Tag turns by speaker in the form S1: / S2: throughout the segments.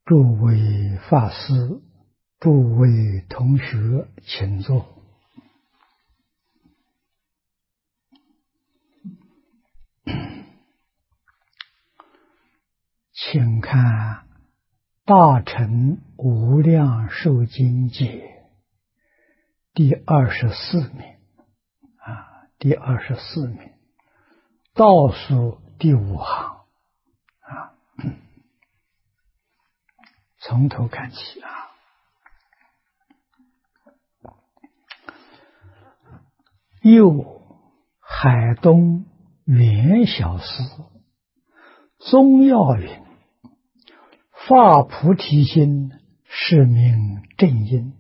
S1: 诸位法师，诸位同学，请坐。请看《大乘无量寿经解》第24面第24面倒数第5行从头看起又海东元小师宗要云：发菩提心，是名正因。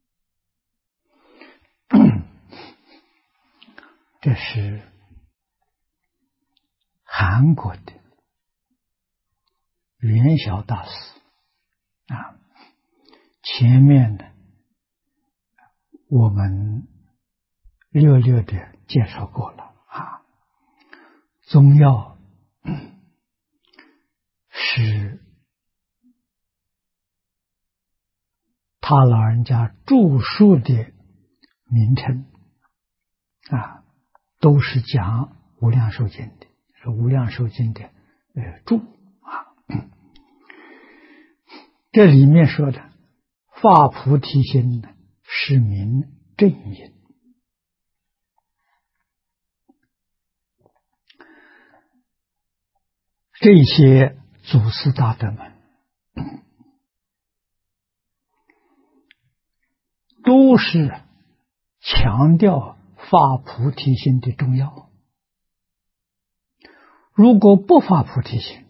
S1: 这是韩国的元小大师前面呢我们略略的介绍过了宗要是他老人家著述的名称都是讲无量寿经的，是无量寿经的注这里面说的发菩提心呢，是名正因。这些祖师大德们都是强调发菩提心的重要。如果不发菩提心，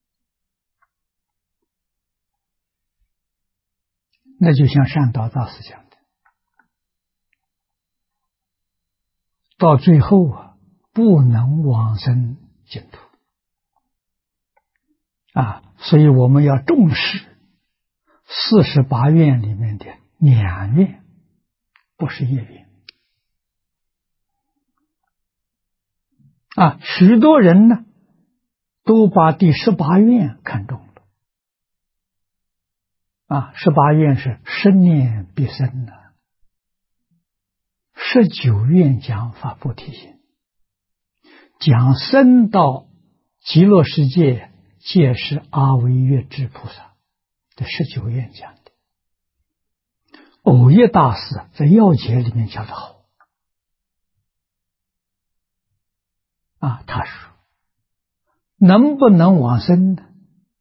S1: 那就像善导大师讲的，到最后不能往生净土所以我们要重视48愿里面的2愿，不是1愿许多人呢都把第18愿看重了18愿是生念必生的，19愿讲发菩提心，讲生到极乐世界皆是阿惟越致菩萨，这19愿讲的。藕益大师在要解里面讲得好他说能不能往生呢，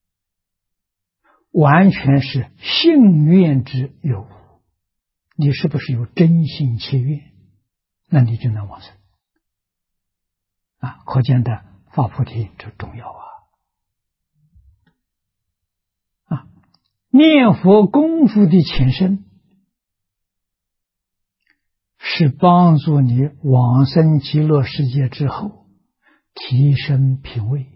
S1: 完全是信愿之有无，你是不是有真心切愿，那你就能往生可见的发菩提这重要念佛功夫的前身是帮助你往生极乐世界之后提升品位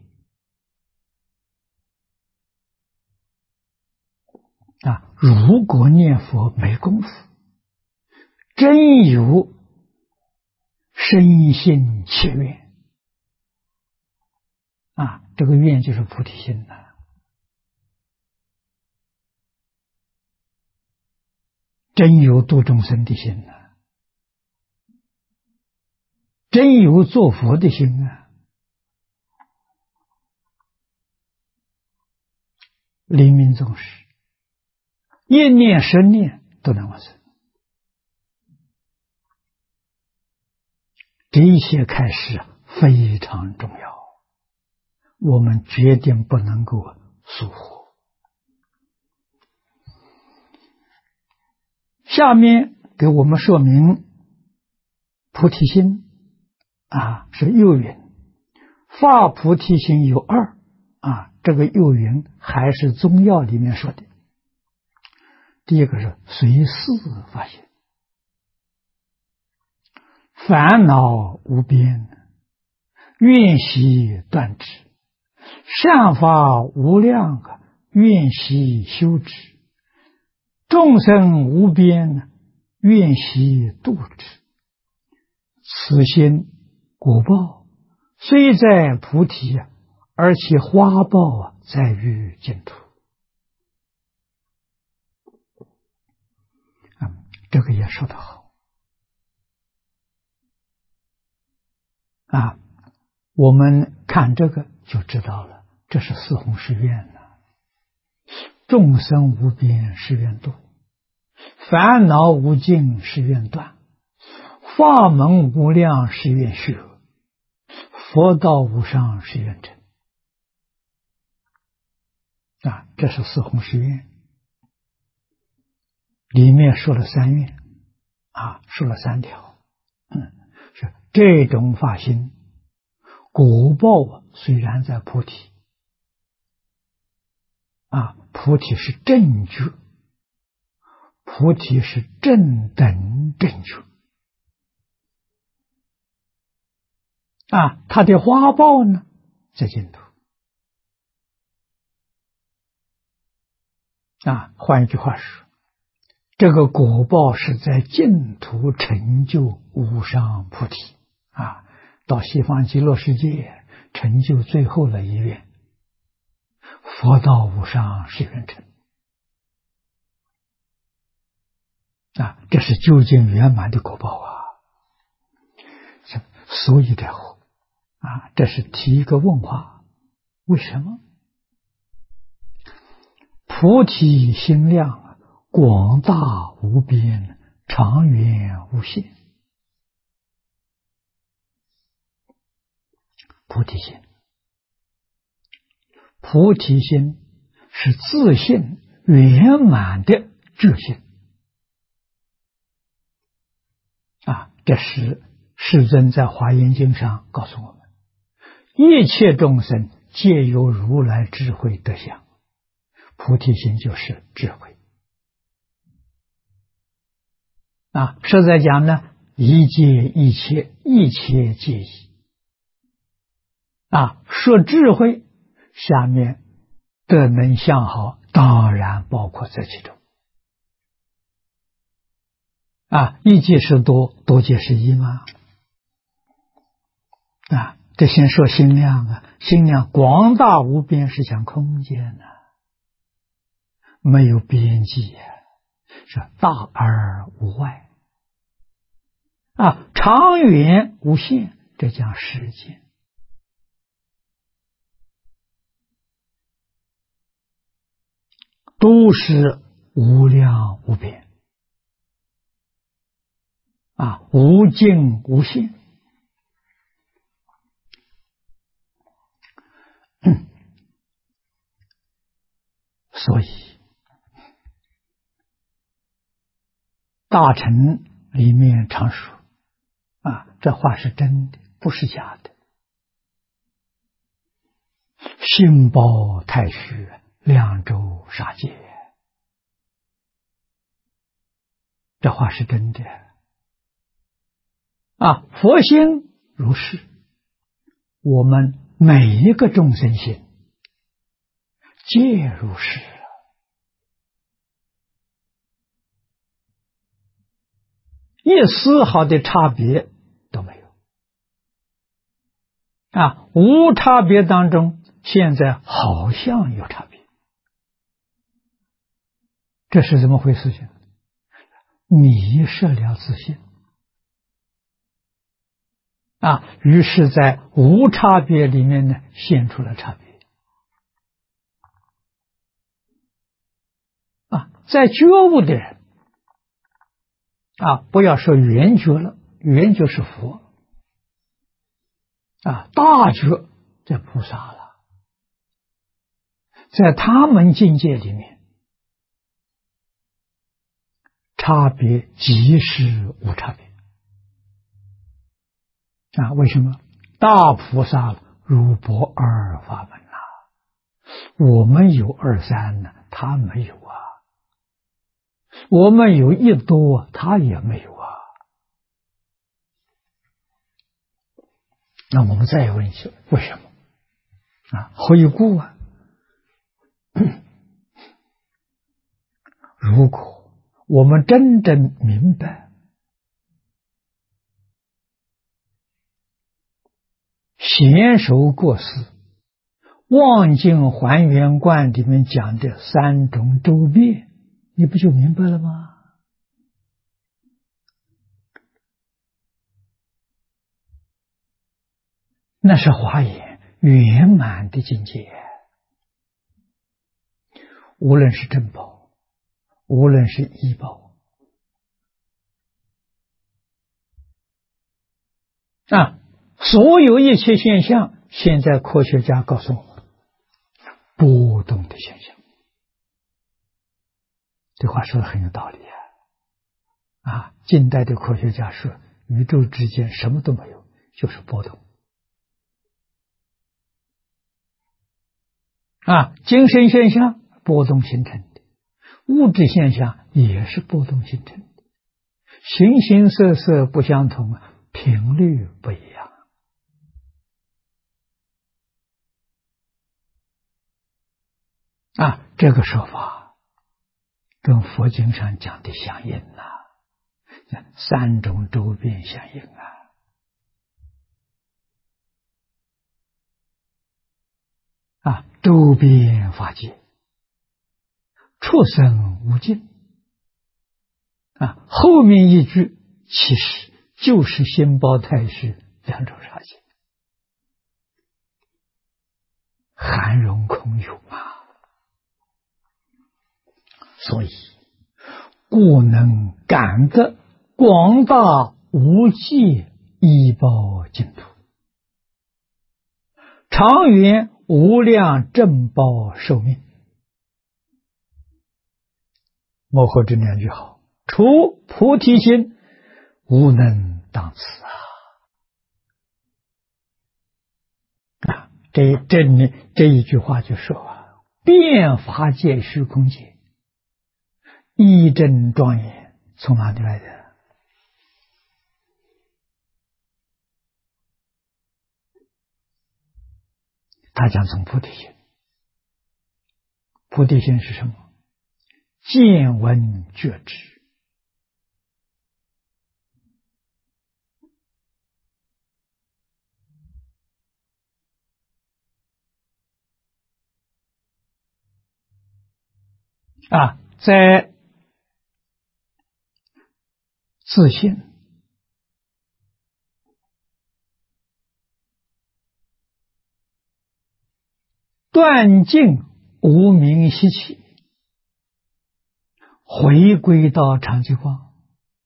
S1: 如果念佛没功夫，真有深信切愿这个愿就是菩提心真有度众生的心真有做佛的心临命终时一念10念都能往生，这些开示非常重要，我们决定不能够疏忽。下面给我们说明菩提心是右云，发菩提心有2这个右云还是宗要里面说的。第一个是随事发心，烦恼无边，愿习断之，善法无量，愿习修之，众生无边，愿习度之。此心果报虽在菩提而其花报在于净土这个也说得好啊！我们看这个就知道了，这是四弘誓愿呐。众生无边誓愿度，烦恼无尽誓愿断，法门无量誓愿学，佛道无上誓愿成。啊，这是四弘誓愿，里面说了三愿啊，说了3条。是这种发心，果报虽然在菩提啊，菩提是正觉，菩提是正等正觉啊，它的花报呢，在净土啊。换一句话说，这个果报是在净土成就无上菩提啊，到西方极乐世界成就最后的一愿，佛道无上誓愿成啊，这是究竟圆满的果报啊。所以的啊，这是提一个问话，为什么？菩提心量广大无边，长远无限。菩提心，菩提心是自信圆满的觉性啊！这是世尊在华严经上告诉我们：一切众生皆有如来智慧德相。菩提心就是智慧啊！实在讲呢，一切一切，一切皆一啊！说智慧，下面德能相好，当然包括这其中啊！一即是多，多即是一吗？啊！这先说心量啊，心量广大无边，是讲空间呢，没有边际呀，是大而无外啊，长远无限，这讲时间都是无量无边啊，无尽无限。所以大乘里面常说啊，这话是真的，不是假的。心包太虚，量周杀戒，这话是真的啊。佛心如是，我们每一个众生心皆如是，一丝毫的差别都没有啊。无差别当中，现在好像有差别，这是怎么回事情？迷失了自信啊，于是在无差别里面呢，现出了差别啊。在觉悟的人啊，不要说圆觉了，圆觉是佛啊，大觉在菩萨了，在他们境界里面，差别即是无差别啊。为什么？大菩萨如不二法门啊，我们有二三呢，他没有啊；我们有一多，他也没有啊。那我们再问一下，为什么啊？何以故啊？如果我们真正明白娴熟过失望境还原观里面讲的3种周遍，你不就明白了吗？ 那是华严圆满的境界。无论是正报，无论是依报，所有一切现象，现在科学家告诉我们，波动的现象。这话说的很有道理近代的科学家说，宇宙之间什么都没有，就是波动。精神现象波动形成的，物质现象也是波动形成的，形形色色不相同，频率不一样。这个说法跟佛经上讲的相应三种周边相应周边法界，畜生无尽后面一句其实就是心包太虚两种法界，含容空有所以故能感得广大无际依报净土，长远无量正报寿命。幕后这两句好，除菩提心，无能当此这一句话就说遍法界虚空界，一真庄严从哪里来的？他讲从菩提心。菩提心是什么？见闻觉知。在自信断尽无明习气，回归到常寂光，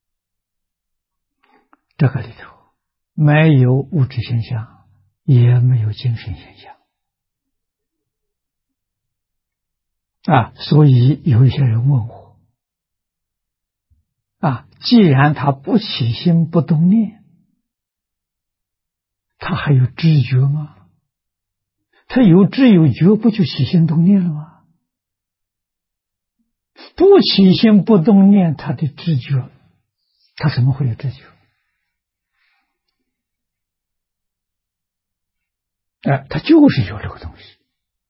S1: 这个里头没有物质现象，也没有精神现象所以有一些人问我既然他不起心不动念，他还有知觉吗？他有知有觉，不就起心动念了吗？不起心不动念，他的知觉，他怎么会有知觉？他就是有这个东西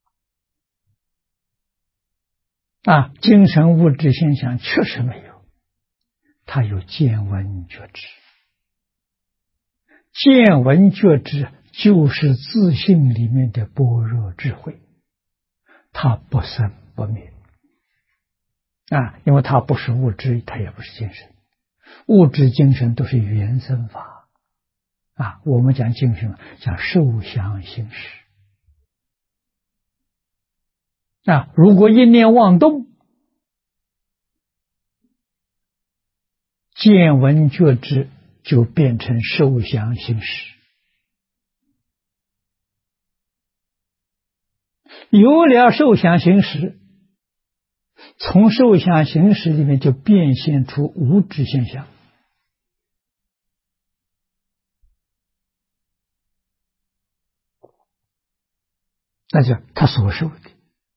S1: 精神物质现象确实没有，他有见闻觉知。见闻觉知就是自性里面的般若智慧，它不生不灭因为它不是物质，它也不是精神，物质精神都是原生法我们讲精神讲受想行识如果一念妄动，见闻觉知就变成受想行识，有了受想行识，从受想行识里面就变现出物质现象那就他所受的，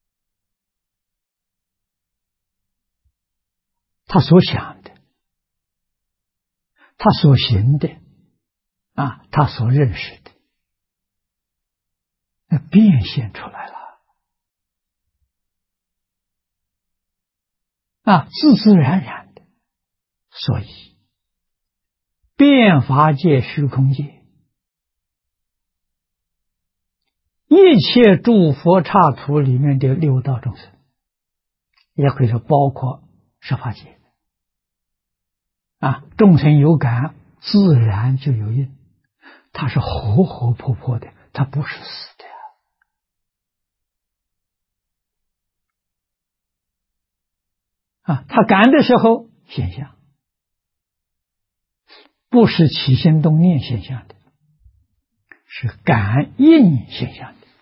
S1: 他所想的，他所行的他所认识的，那变现出来了自自然然的。所以遍法界虚空界，一切诸佛刹土里面的六道众生，也可以说包括十法界众生有感，自然就有应，它是活活泼泼的它不是死的呀。它感的时候现象，不是起心动念现象的，是感应现象的。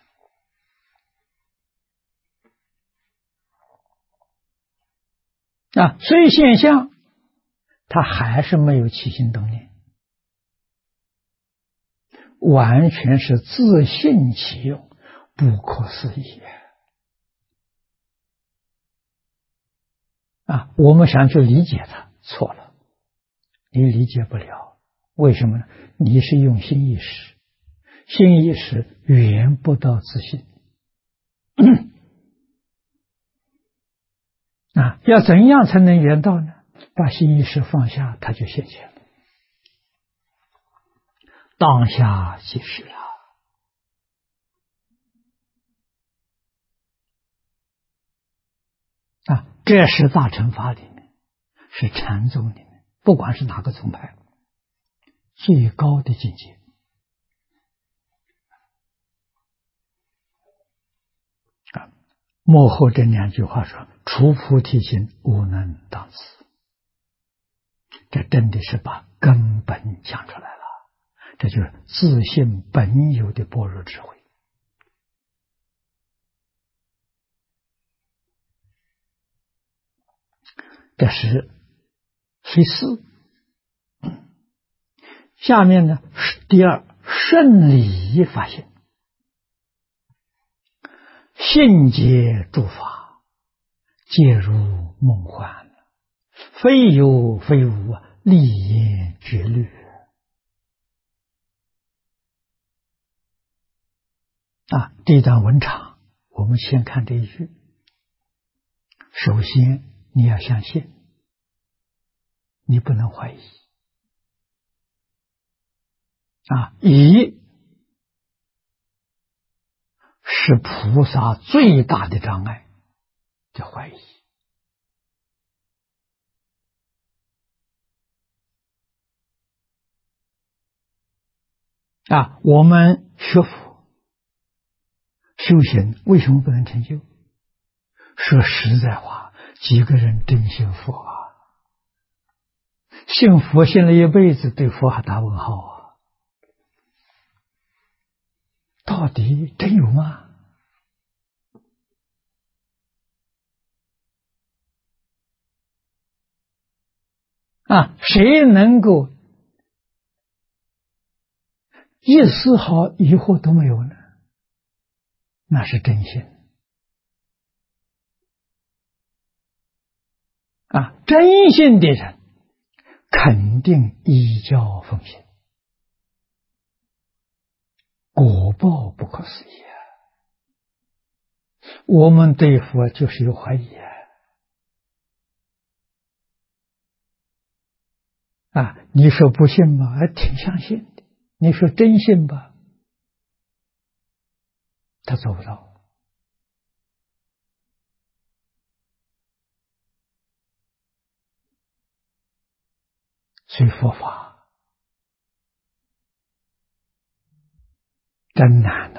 S1: 所以现象它还是没有起心动念，完全是自性其用，不可思议我们想去理解它，错了，你理解不了。为什么呢？你是用心意识，心意识远不到自性要怎样才能圆到呢？把心意识放下，它就现前了，当下即是了这是大乘法里面，是禅宗里面，不管是哪个宗派，最高的境界幕后这两句话说：除菩提心，无能当思。这真的是把根本讲出来了，这就是自性本有的般若智慧这是随四。下面呢，第二，顺理发现，性皆诸法，皆如梦幻，非有非无，立言绝律这段文长，我们先看这一句。首先你要相信，你不能怀疑疑是菩萨最大的障碍，叫怀疑我们学佛修行为什么不能成就？说实在话，几个人真信佛信佛信了一辈子，对佛还打问号到底真有吗？谁能够一丝毫疑惑都没有呢？那是真心真心的人肯定依教奉行，果报不可思议我们对佛就是有怀疑你说不信吧，还挺相信的；你说真信吧，他做不到。所以佛法真难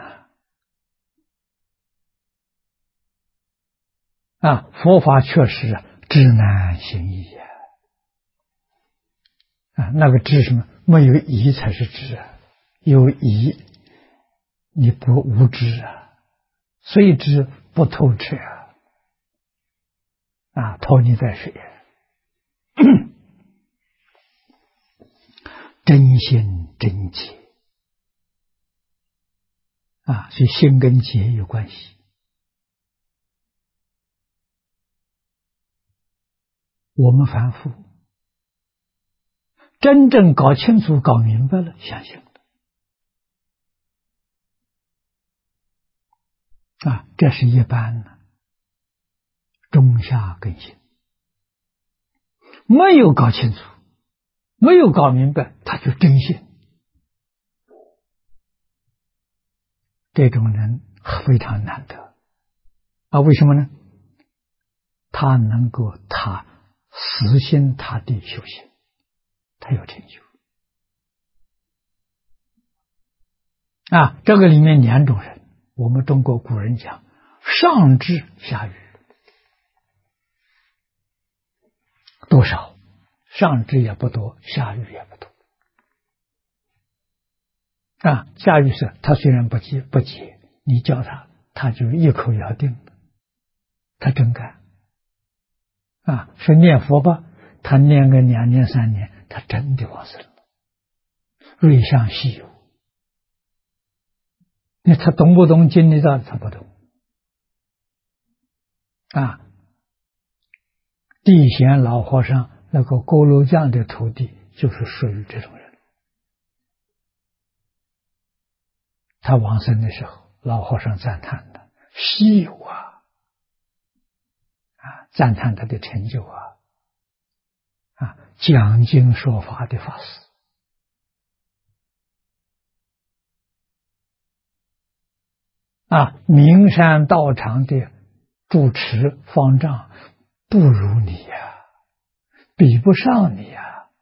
S1: 佛法确实知难行易那个知什么？没有疑才是知有疑你不无知虽知不透彻拖泥带水真心真解所以心跟解有关系。我们凡夫真正搞清楚搞明白了，相信了这是一般的中下根性，没有搞清楚没有搞明白，他就真信。这种人非常难得为什么呢？他能够实行他的修行，他有成就这个里面两种人，我们中国古人讲上至下愚，多少？上智也不多，下愚也不多。下愚是他虽然不解，你叫他就一口咬定了，他真干。说念佛吧，他念个2年3年，他真的往生了，瑞相稀有。那他懂不懂经理道理？他不懂。地贤老和尚那个锅炉匠的徒弟就是属于这种人。他往生的时候，老和尚赞叹的稀有赞叹他的成就讲经说法的法师。名山道场的主持方丈不如你比不上你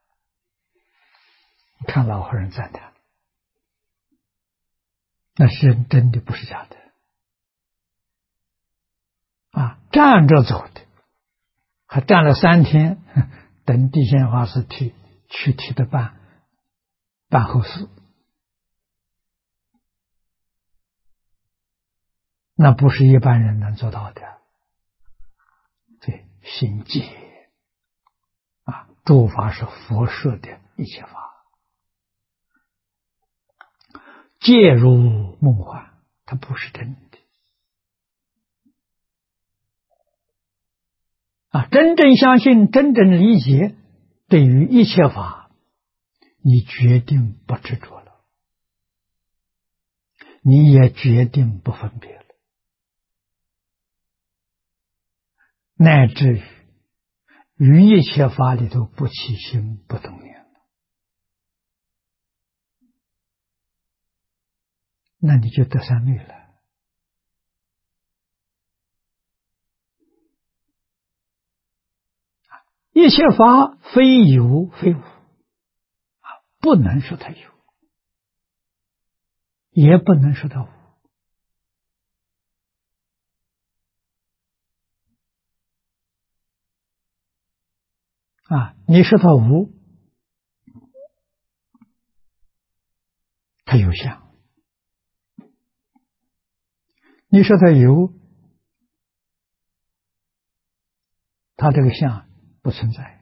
S1: 你看老和尚赞叹，那是真的，不是假的站着走的，还站了3天，等地仙法师去替的办后事，那不是一般人能做到的。对，心戒诸法是佛设的一切法，戒如梦幻，它不是真的真正相信，真正理解，对于一切法，你决定不执着了，你也决定不分别了，乃至于一切法里头不起心不动念了，那你就得三昧了。一切法非有非无不能说它有，也不能说它无你说它无，它有相；你说它有，它这个相不存在，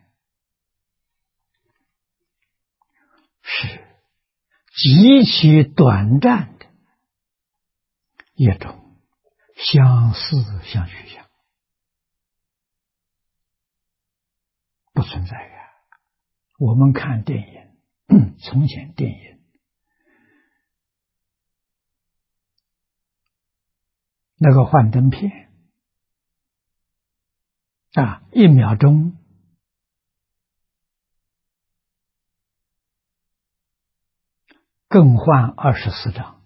S1: 是极其短暂的一种相似相续相，不存在我们看电影，从前电影那个幻灯片1秒钟更换24张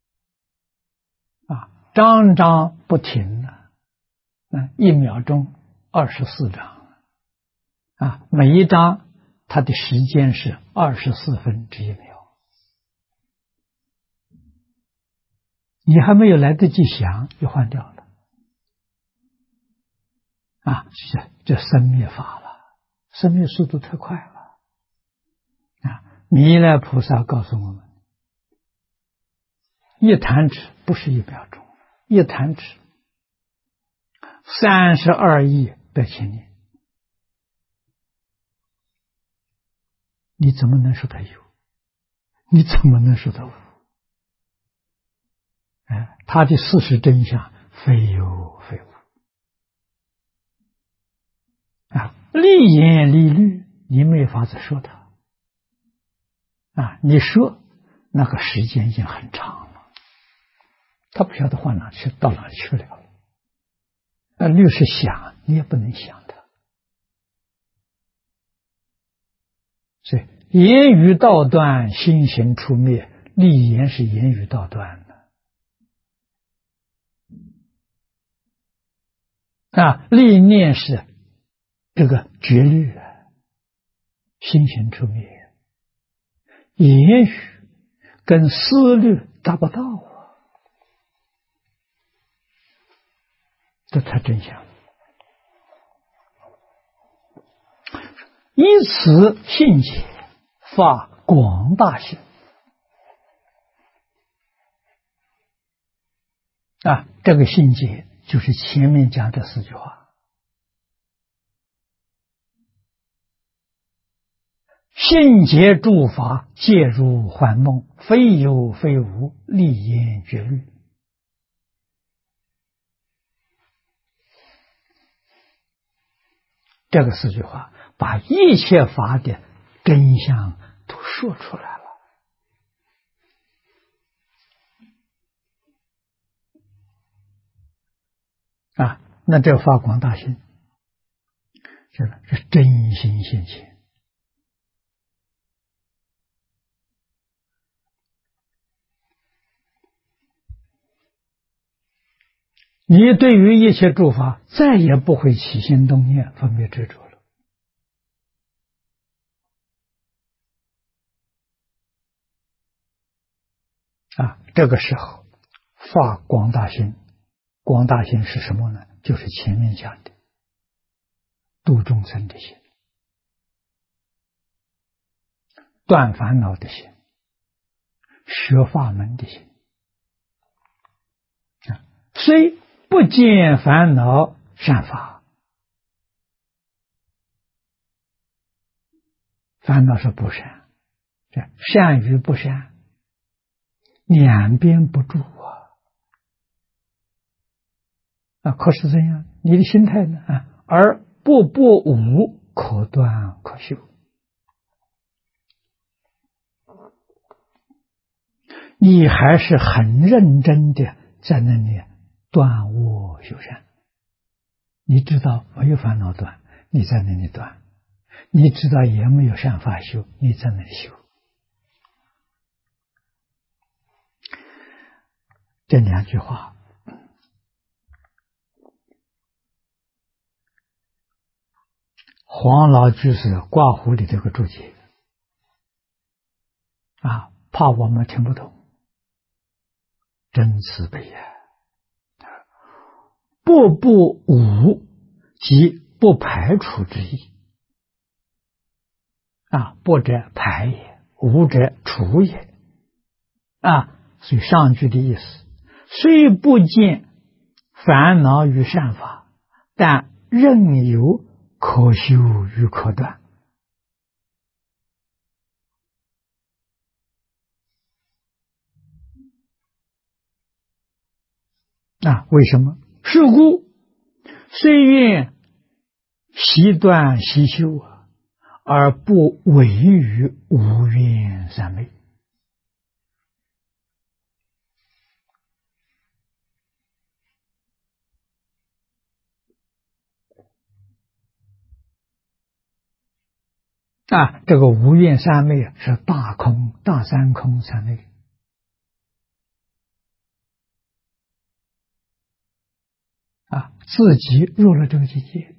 S1: 张张不停1秒钟24张每一张它的时间是24分之1秒，你还没有来得及想就换掉了这生灭法了，生灭速度太快了弥勒菩萨告诉我们，一弹指不是1秒钟，一弹指32亿100千年，你怎么能说它有？你怎么能说它无？它的事实真相非有非无立言立律，你没法子说它你说那个时间已经很长了，他不晓得换哪去，到哪去了。律是想，你也不能想它。所以言语道断，心行出灭，立言是言语道断的立念是这个绝律心行出灭。言语跟思虑达不到啊，这才真相。以此信解，发广大心啊！这个信解就是前面讲这4句话：信解诸法，皆如幻梦，非有非无，立言绝虑。这个4句话把一切法的真相都说出来了啊！那这发广大心，这是真心现前。你对于一切诸法再也不会起心动念、分别执着了啊！这个时候发广大心，广大心是什么呢？就是前面讲的度众生的心，断烦恼的心，学法门的心啊！虽不见烦恼善法，烦恼是不善，这善与不善两边不住啊！可是怎样？你的心态呢？而步步无，可断可修。你还是很认真的在那里断恶修善。你知道没有烦恼断，你在那里断；你知道也没有善法修，你在那里修。这2句话，黄老居士挂壶里这个注解啊，怕我们听不懂，真慈悲呀！步步无，即不排除之意啊，不者排也，无者除也啊。所以上句的意思，虽不见烦恼与善法，但仍有可修与可断啊。为什么？是故虽愿习断习修而不违于无愿三昧啊。这个无愿三昧是大空、大三空三昧啊，自己入了这个境界，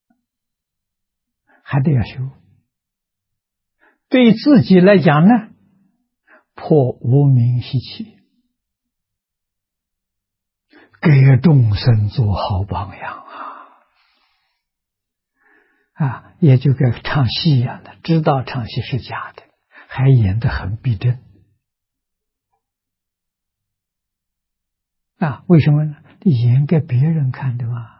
S1: 还得要修。对自己来讲呢，破无明习气，给众生做好榜样啊！也就跟唱戏一样的，知道唱戏是假的，还演得很逼真啊！为什么呢？演给别人看的嘛，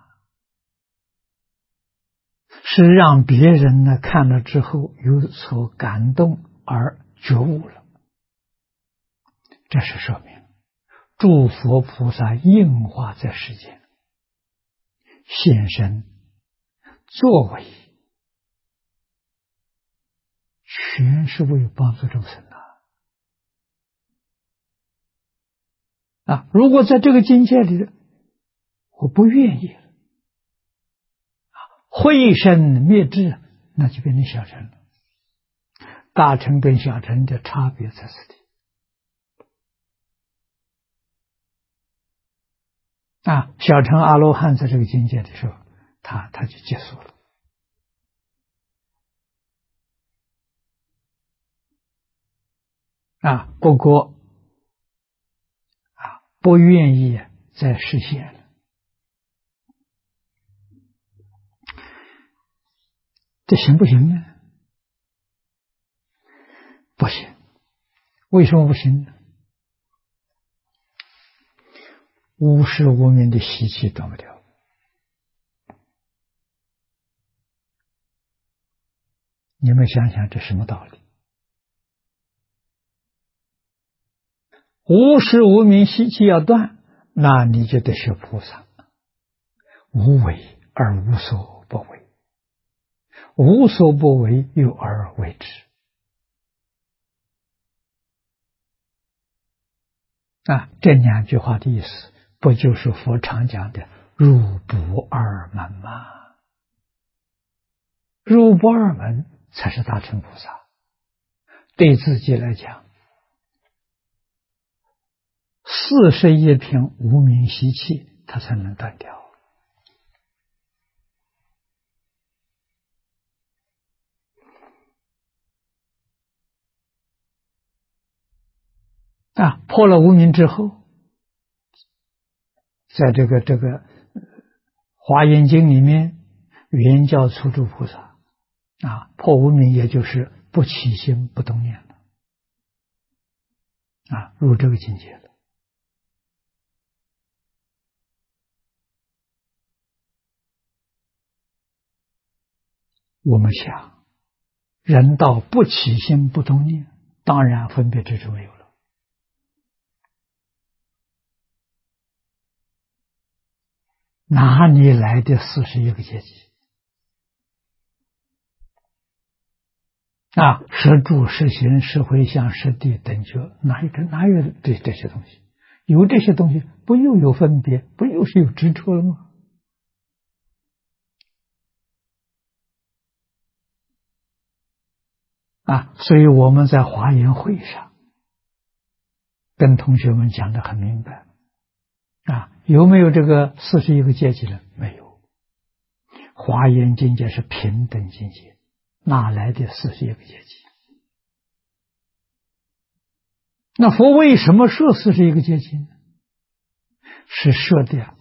S1: 是让别人呢看了之后有所感动而觉悟了。这是说明诸佛菩萨应化在世间，现身作为，全是为帮助众生啊！如果在这个境界里，我不愿意慧身灭智，那就变成小乘了。大乘跟小乘的差别在此地啊！小乘阿罗汉在这个境界的时候，他就结束了啊！不过不愿意再实现了。这行不行呢？不行。为什么不行呢？无始无明的习气断不掉。你们想想这什么道理？无始无明习气要断，那你就得学菩萨，无为而无所不为，无所不为有而为之。这两句话的意思，不就是佛常讲的入不二门吗？入不二门才是大乘菩萨。对自己来讲，41品无明习气，他才能断掉。破了无明之后，在这个华严经里面，原教初住菩萨破无明，也就是不起心不动念了入这个境界了。我们想，人到不起心不动念，当然分别执着没有了。哪里来的41个阶级？识住、识行、识回向、识地等觉，哪有这些东西？有这些东西，不又有分别，不又是有执着了吗？所以我们在华严会上跟同学们讲得很明白有没有这个41个阶级呢？没有。华严境界是平等境界，哪来的41个阶级？那佛为什么设41个阶级呢？是设的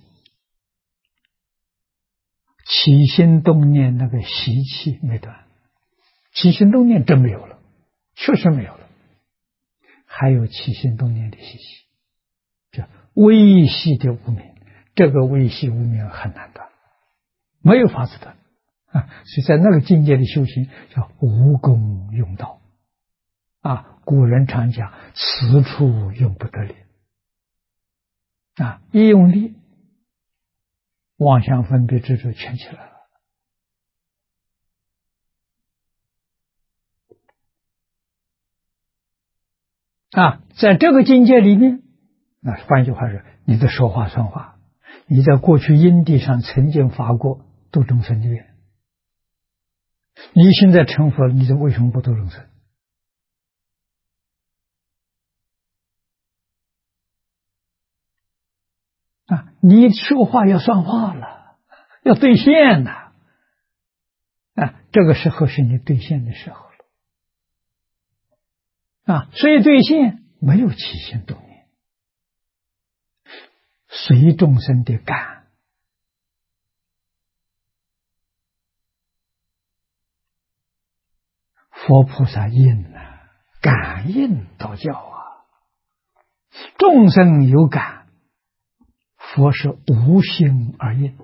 S1: 起心动念那个习气没断，起心动念真没有了，确实没有了，还有起心动念的习气，这微细的无明，这个微细无明很难断，没有法子断所以在那个境界的修行叫无功用道古人常讲此处用不得力一用力，妄想分别执着全起来了在这个境界里面，换句话说，你的说话算话，你在过去因地上曾经发过度众生的愿，你现在成佛了，你为什么不度众生？你说话要算话了，要兑现了这个时候是你兑现的时候了所以兑现没有起心动念，随众生的感佛菩萨应感应道教众生有感，佛是无心而应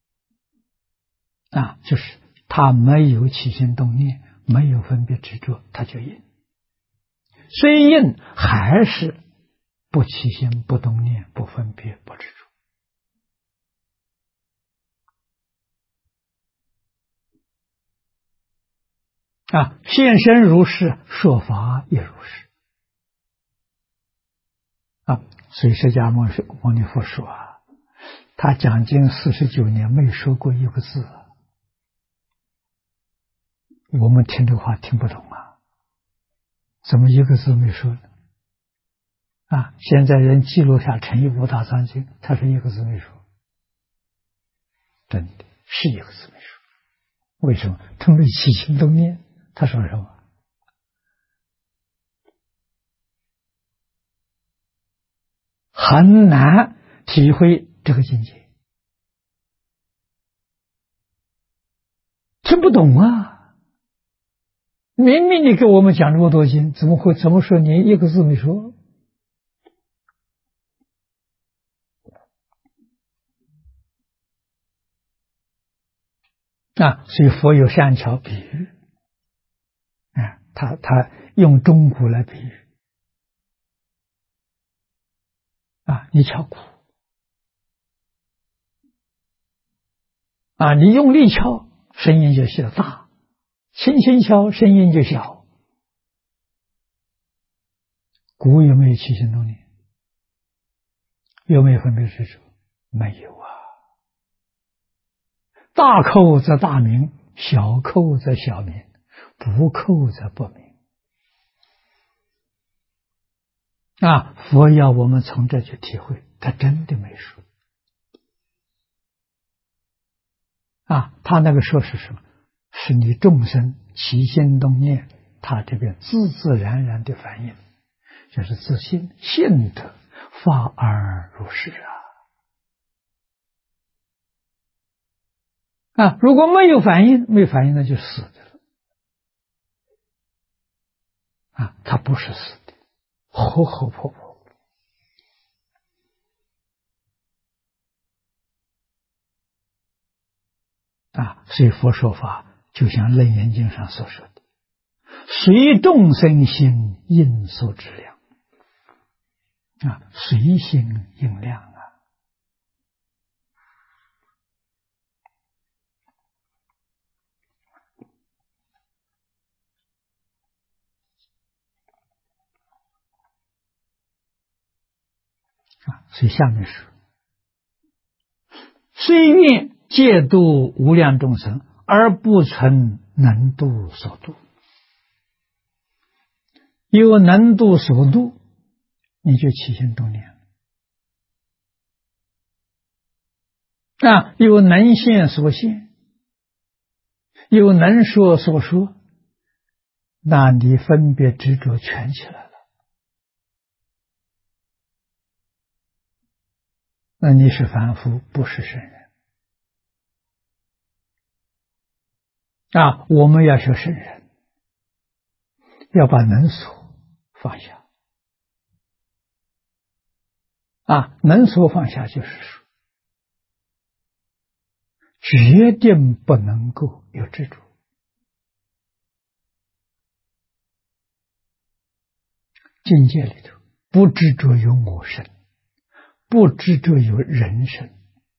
S1: 就是他没有起心动念，没有分别执着，他就应。虽应还是不起心不动念，不分别不执着现身如是，说法也如是所以释迦牟尼佛说他讲经49年没说过一个字，我们听这话听不懂怎么一个字没说呢？现在人记录下成一部大藏经，他说一个字没说，真的是一个字没说。为什么？他没起心动念，他说什么？ 很难体会这个境界，听不懂啊！明明你给我们讲这么多经，怎么说连一个字没说？所以佛有善巧比喻，他用钟鼓来比喻，你敲鼓，你用力敲，声音就小大，轻轻敲，声音就小。鼓有没有起心动念？有没有分别执着？没有啊。大扣则大明，小扣则小明，不扣则不明。佛要我们从这去体会，他真的没说。他那个说是什么？是你众生起心动念，他这边自自然然的反应，就是自信信得发而如是如果没有反应，那就死的了。它不是死的，活活泼泼。所以佛说法就像《楞严经》上所说的，随众生心应所知量。随心应量所以下面说，虽愿戒度无量众生，而不曾能度所度。有能度所度，你就起心动念有能现所现，有能说所说，那你分别执着全起来了，那你是凡夫，不是圣人我们要学圣人，要把能所放下能所放下，就是说决定不能够有执着。境界里头不执着有我身，不执着有人身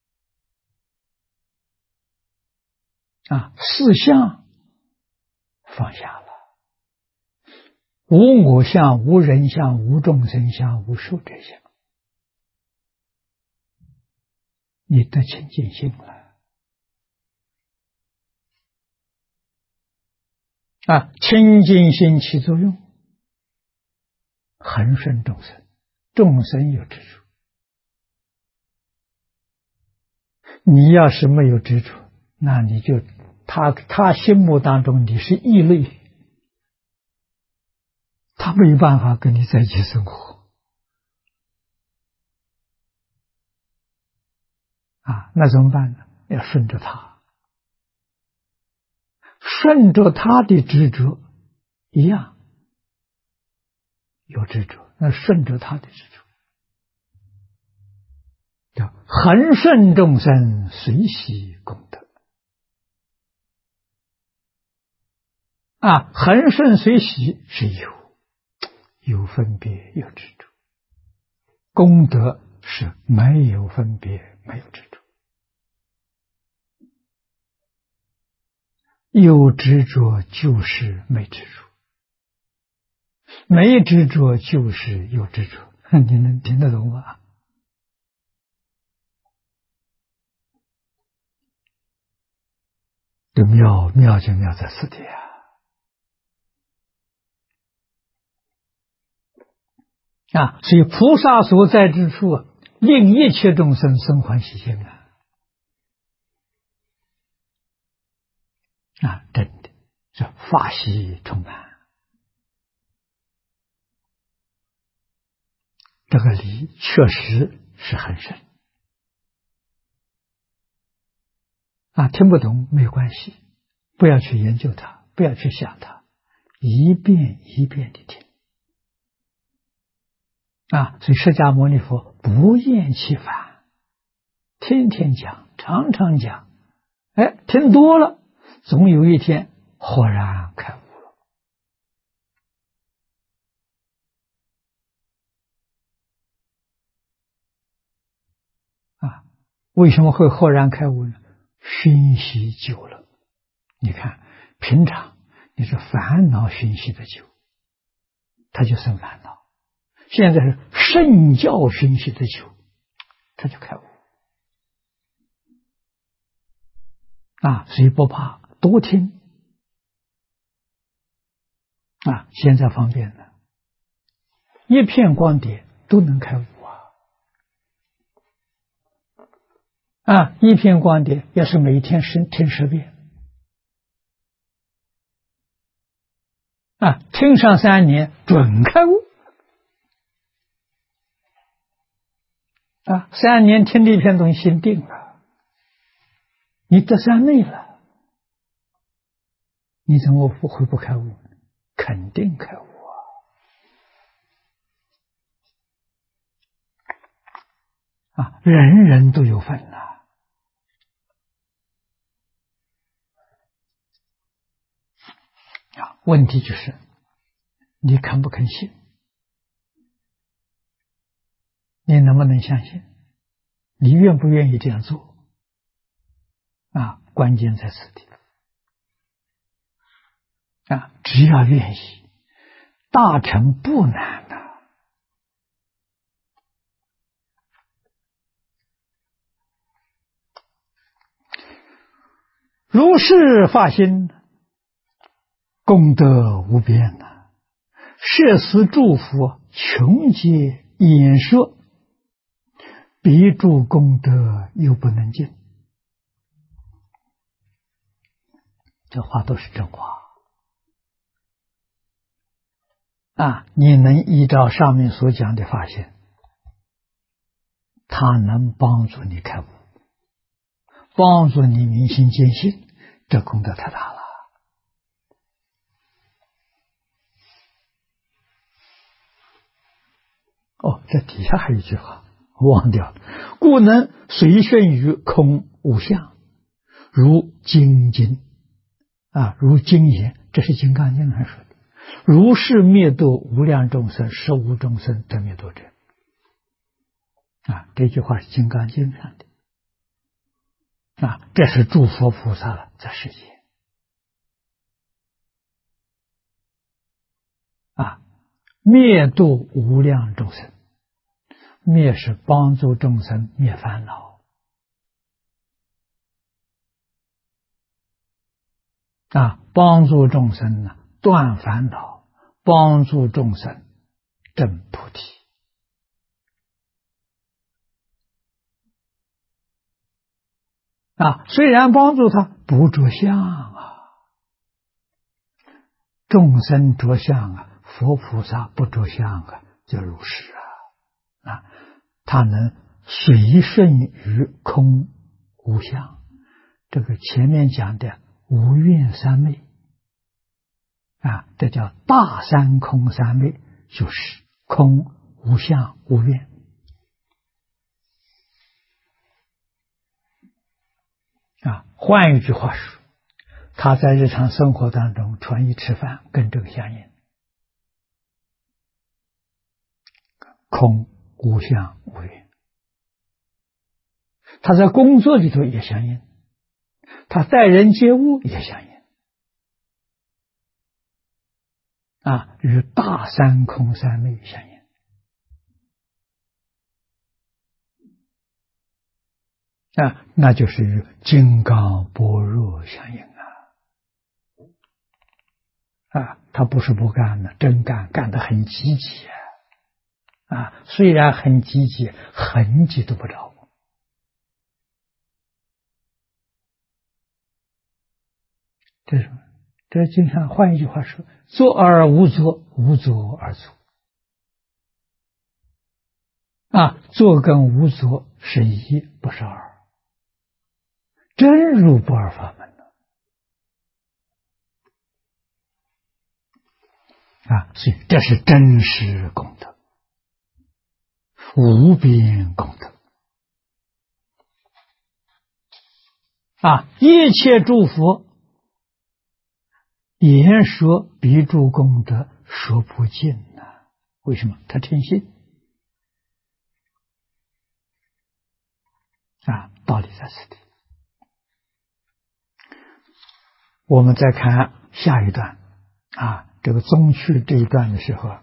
S1: 四相放下了，无我相，无人相，无众生相，无寿者相，你得清净心了清净心起作用，恒顺众生，众生有执着，你要是没有执着，那你就他心目当中你是异类，他没有办法跟你在一起生活那怎么办呢？要顺着他，顺着他的执着一样有执着，那顺着他的执着叫恒顺众生，随喜功德恒顺随喜是有分别有执着，功德是没有分别没有执着，有执着就是没执着，没执着就是有执着，你能听得懂吗？这妙就妙在此地所以菩萨所在之处令一切众生生欢喜心真的是法喜充满， 这个理确实是很深啊，听不懂没有关系，不要去研究它，不要去想它，一遍一遍的听啊。所以释迦牟尼佛不厌其烦，天天讲，常常讲，哎，听多了，总有一天豁然开悟啊。为什么会豁然开悟呢？熏习久了。你看，平常你是烦恼熏习的久，它就生烦恼；现在是圣教熏习的久，它就开悟啊。所以不怕多听啊。现在方便了，一片光碟都能开悟啊！一片光碟要是每天听10遍啊，听上3年准开悟啊！3年听这片东西心定了，你得三昧了，你怎么会不开悟？肯定开悟啊！人人都有份呐啊！问题就是你肯不肯信，你能不能相信，你愿不愿意这样做啊？关键在此地啊！只要愿意，大成不难呐。如是发心，功德无边呐！摄施诸佛，穷皆演说，彼诸功德又不能尽。这话都是真话啊！你能依照上面所讲的发现，它能帮助你开悟，帮助你明心见性，这功德太大了。哦，这底下还有一句话忘掉了，故能随顺于空无相，如金经啊，如经言，这是金刚经上说的，如是灭度无量众生，实无众生得灭度者啊，这句话是金刚经上的啊，这是诸佛菩萨了在世界啊，灭度无量众生，灭是帮助众生灭烦恼啊，帮助众生呢断烦恼，帮助众生证菩提啊。虽然帮助他不着相啊，众生着相啊，佛菩萨不着相啊，就如是啊，他能随顺于空无相，这个前面讲的无愿三昧啊，这叫大三空三昧，就是空无相无愿啊。换一句话说，他在日常生活当中穿衣吃饭跟这个相应，空无相无愿，他在工作里头也相应，他待人接物也相应啊，与大三空三昧相应啊，那就是与金刚般若相应啊，他不是不干的，真干，干得很积极啊，虽然很积极，痕迹都不着。这是什么？这经常换一句话说，做而无作，无作而作作跟无作是一，不是二，真如不二法门了。所以这是真实功德，无边功德。一切诸佛言说彼诸功德说不尽呐。为什么？他诚信。道理在此地。我们再看下一段这个宗趣这一段的时候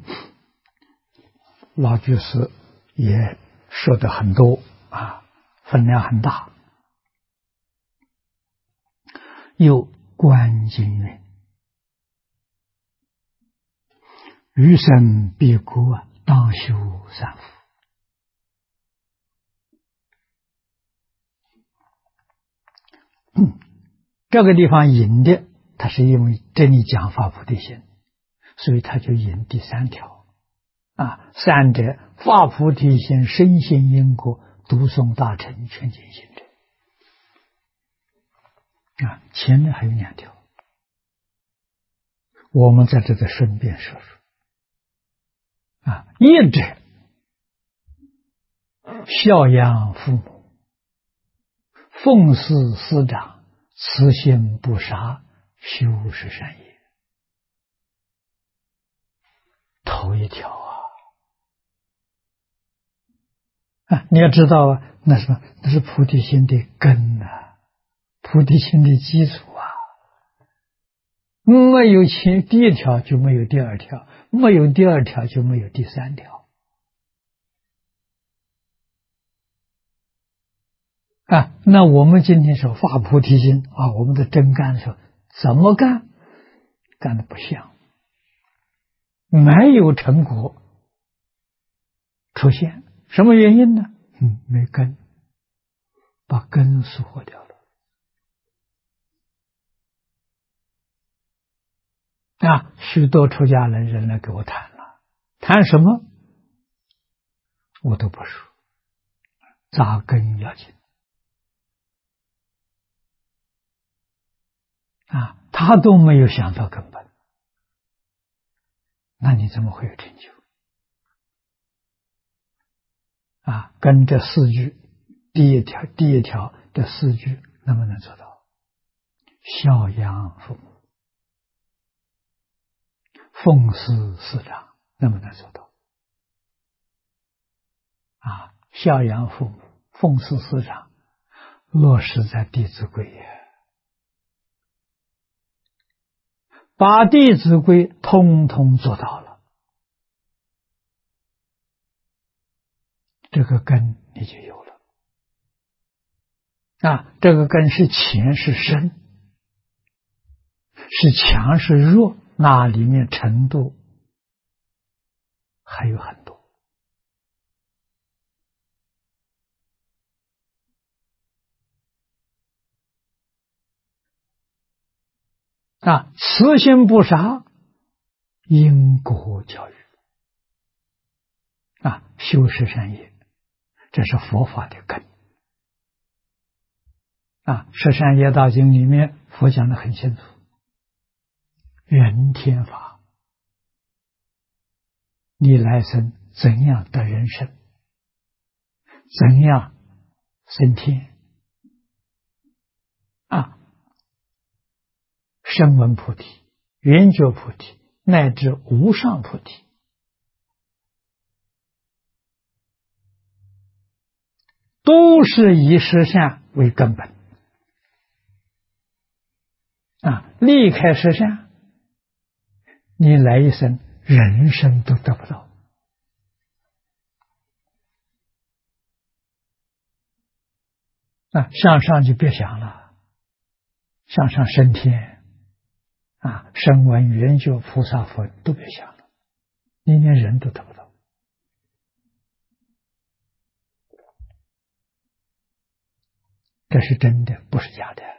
S1: 老居士也说的很多分量很大。又观经云：余生必国当修三福。这个地方引的，他是因为这里讲法菩提心，所以他就引第三条三者发菩提心，深信因果，读诵大乘全经行者。前面还有2条，我们在这里顺便说说。一者孝养父母，奉事师长，慈心不杀，修十善业。头一条你要知道那什么，那是菩提心的根菩提心的基础没有第一条就没有第二条，没有第二条就没有第三条那我们今天说发菩提心我们的真干说怎么干？干的不像，没有成果出现。什么原因呢？没根，把根疏忽掉了许多出家人来给我谈了，谈什么我都不说，扎根要紧他都没有想到根本，那你怎么会有成就跟这4句第一条的4句能不能做到？孝养父母，奉事师长，能不能做到孝养父母，奉事师长，落实在《弟子规》把《弟子规》通通做到了，这个根你就有了这个根是浅是深，是强是弱，那里面程度还有很多慈心不杀，因果教育修十善业，这是佛法的根十善业道经里面佛讲得很清楚，人天法，你来生怎样得人生，怎样升天声闻菩提、圆觉菩提乃至无上菩提，都是以十善为根本离开十善，你来一生人生都得不到向上就别想了，向上升天声闻圆觉菩萨佛都别想了，你连人都得不到这是真的，不是假的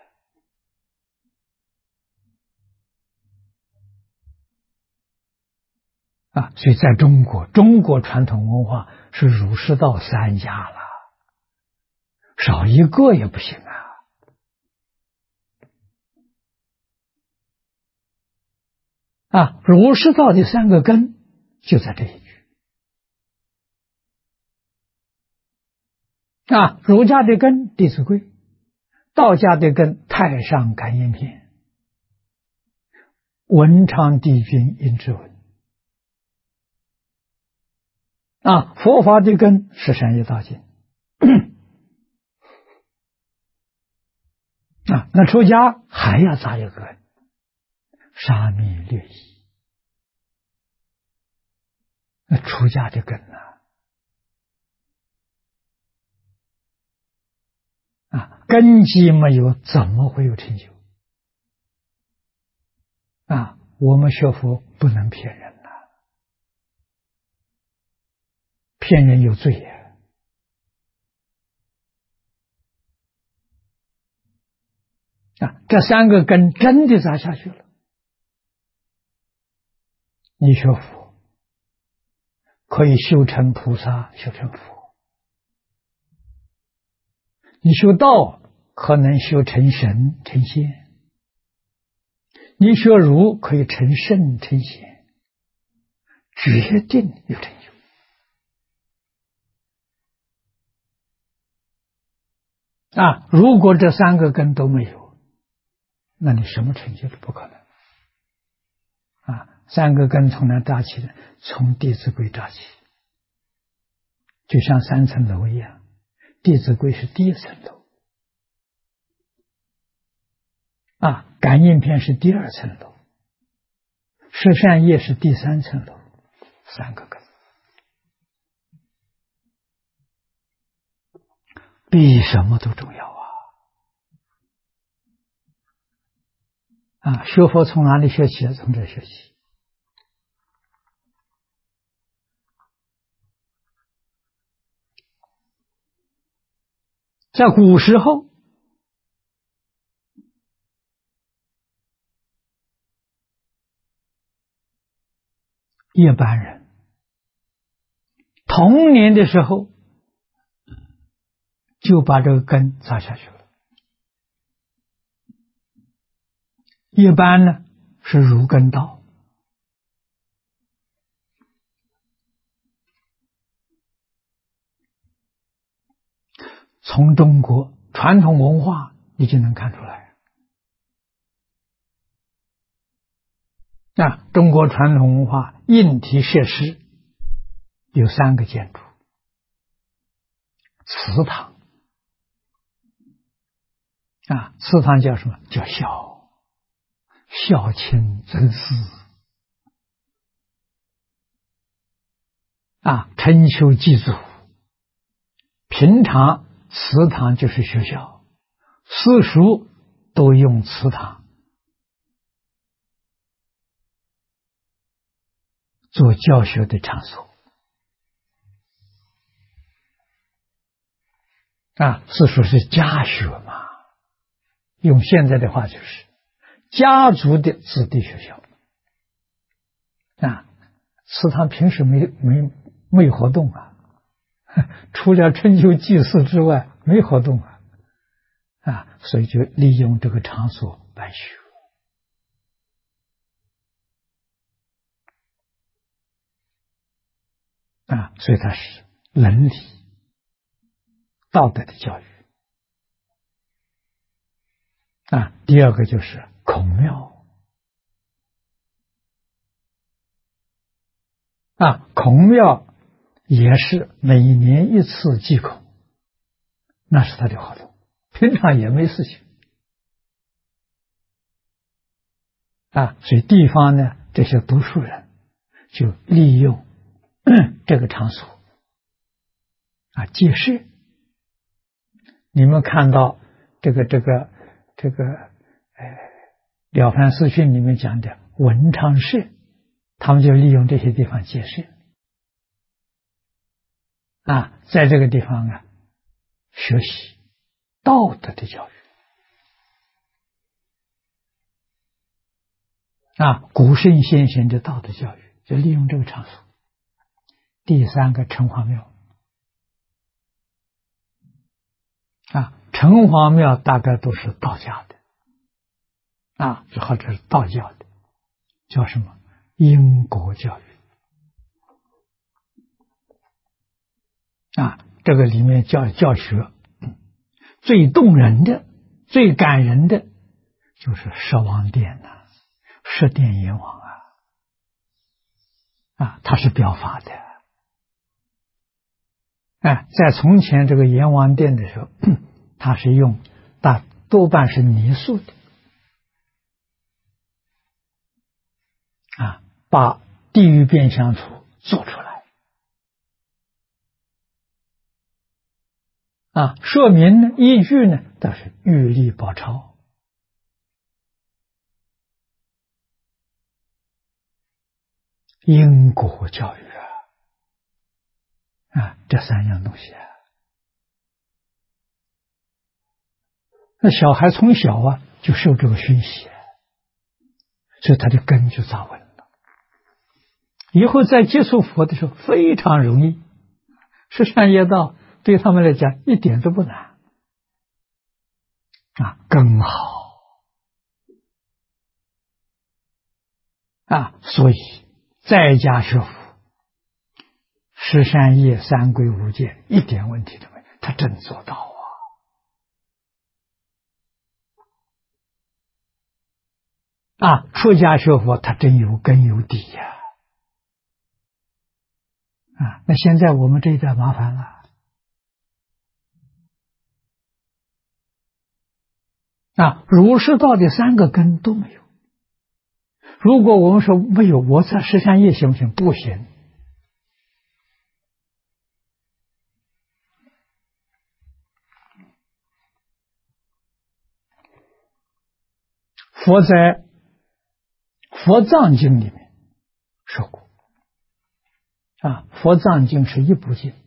S1: 所以在中国传统文化是儒释道三家了，少一个也不行儒释道的三个根就在这一句儒家的根《弟子规》，道家的根《太上感应篇》，文昌帝君阴骘文佛法的根是善业道经那出家还要扎一个沙弥律仪，那出家的根根基没有，怎么会有成就我们学佛不能骗人骗人有罪这三个根真的扎下去了，你学佛可以修成菩萨，修成佛；你修道可能修成神成仙；你学儒可以成圣成贤，决定有成就如果这三个根都没有，那你什么成就都不可能三个根从哪扎起的？从《弟子规》扎起，就像三层楼一样，《弟子规》是第一层楼感应篇是第二层楼，十善业是第三层楼，三个根比什么都重要学佛从哪里学起？从这学起在古时候，一般人童年的时候就把这个根扎下去了。一般呢是儒根道，从中国传统文化你就能看出来中国传统文化硬体设施有三个建筑：祠堂祠堂叫什么？叫孝亲尊师春秋祭祖。平常祠堂就是学校，私塾都用祠堂做教学的场所私塾是家学嘛，用现在的话就是家族的子弟学校祠堂平时没活动除了春秋祭祀之外没活动所以就利用这个场所办学所以它是伦理道德的教育第二个就是孔庙孔庙也是每年一次祭孔，那是他的活动，平常也没事情所以地方呢这些读书人就利用这个场所祭祀。你们看到这个了凡四训里面讲的文昌社，他们就利用这些地方祭祀在这个地方学习道德的教育古圣先贤的道德教育就利用这个场所。第三个城隍庙城隍庙大概都是道家的或者是道教的，叫什么因果教育这个里面教学最动人的、最感人的，就是十王殿十殿阎王它是表法的。在从前这个阎王殿的时候，它是用多半是泥塑的把地狱变相图做出来说明呢，依据呢都是玉历宝钞因果教育这三样东西那小孩从小就受这个熏习，所以他的根就扎稳了，以后在接触佛的时候非常容易，十善业道对他们来讲一点都不难根好所以在家学佛，十善业三归五戒一点问题都没有，他真做到出家学佛他真有根有底那现在我们这一代麻烦了儒释道的三个根都没有。如果我们说没有，我在十善业行不行？不行。佛在佛藏经里面说过佛藏经是一部经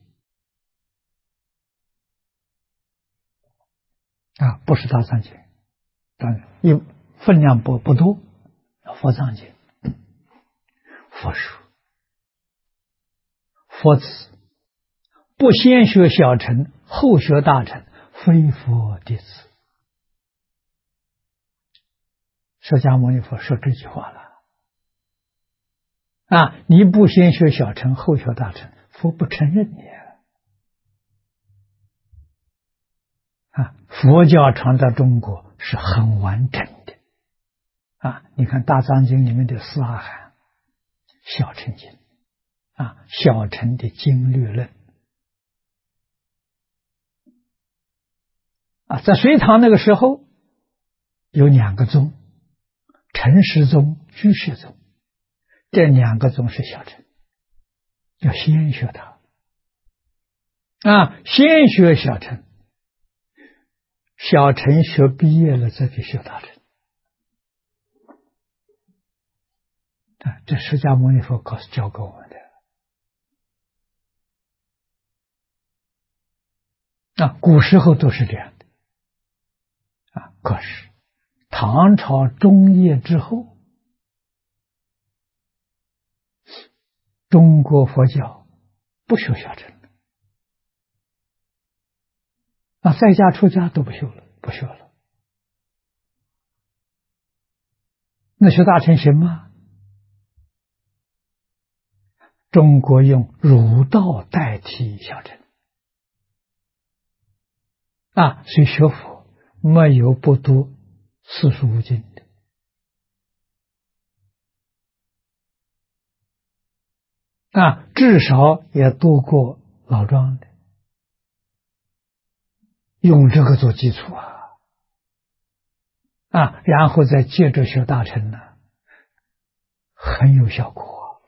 S1: 不是大藏经，当然分量不多。佛藏经佛说佛子不先学小乘后学大乘，非佛弟子。释迦牟尼佛说这句话了你不先学小乘后学大乘，佛不承认你佛教传到中国是很完整的你看大藏经里面的四阿含、小乘经小乘的经律论在隋唐那个时候有两个宗，陈实宗、居士宗，这两个宗是小乘，要先学它先学小乘，小乘学毕业了再去学大乘这释迦牟尼佛教给我们的古时候都是这样的可是唐朝中叶之后，中国佛教不修小乘在家出家都不修了，那学大乘行吗？中国用儒道代替小乘所以学佛没有不读四书五经的至少也读过老庄的，用这个做基础然后再接着学大乘很有效果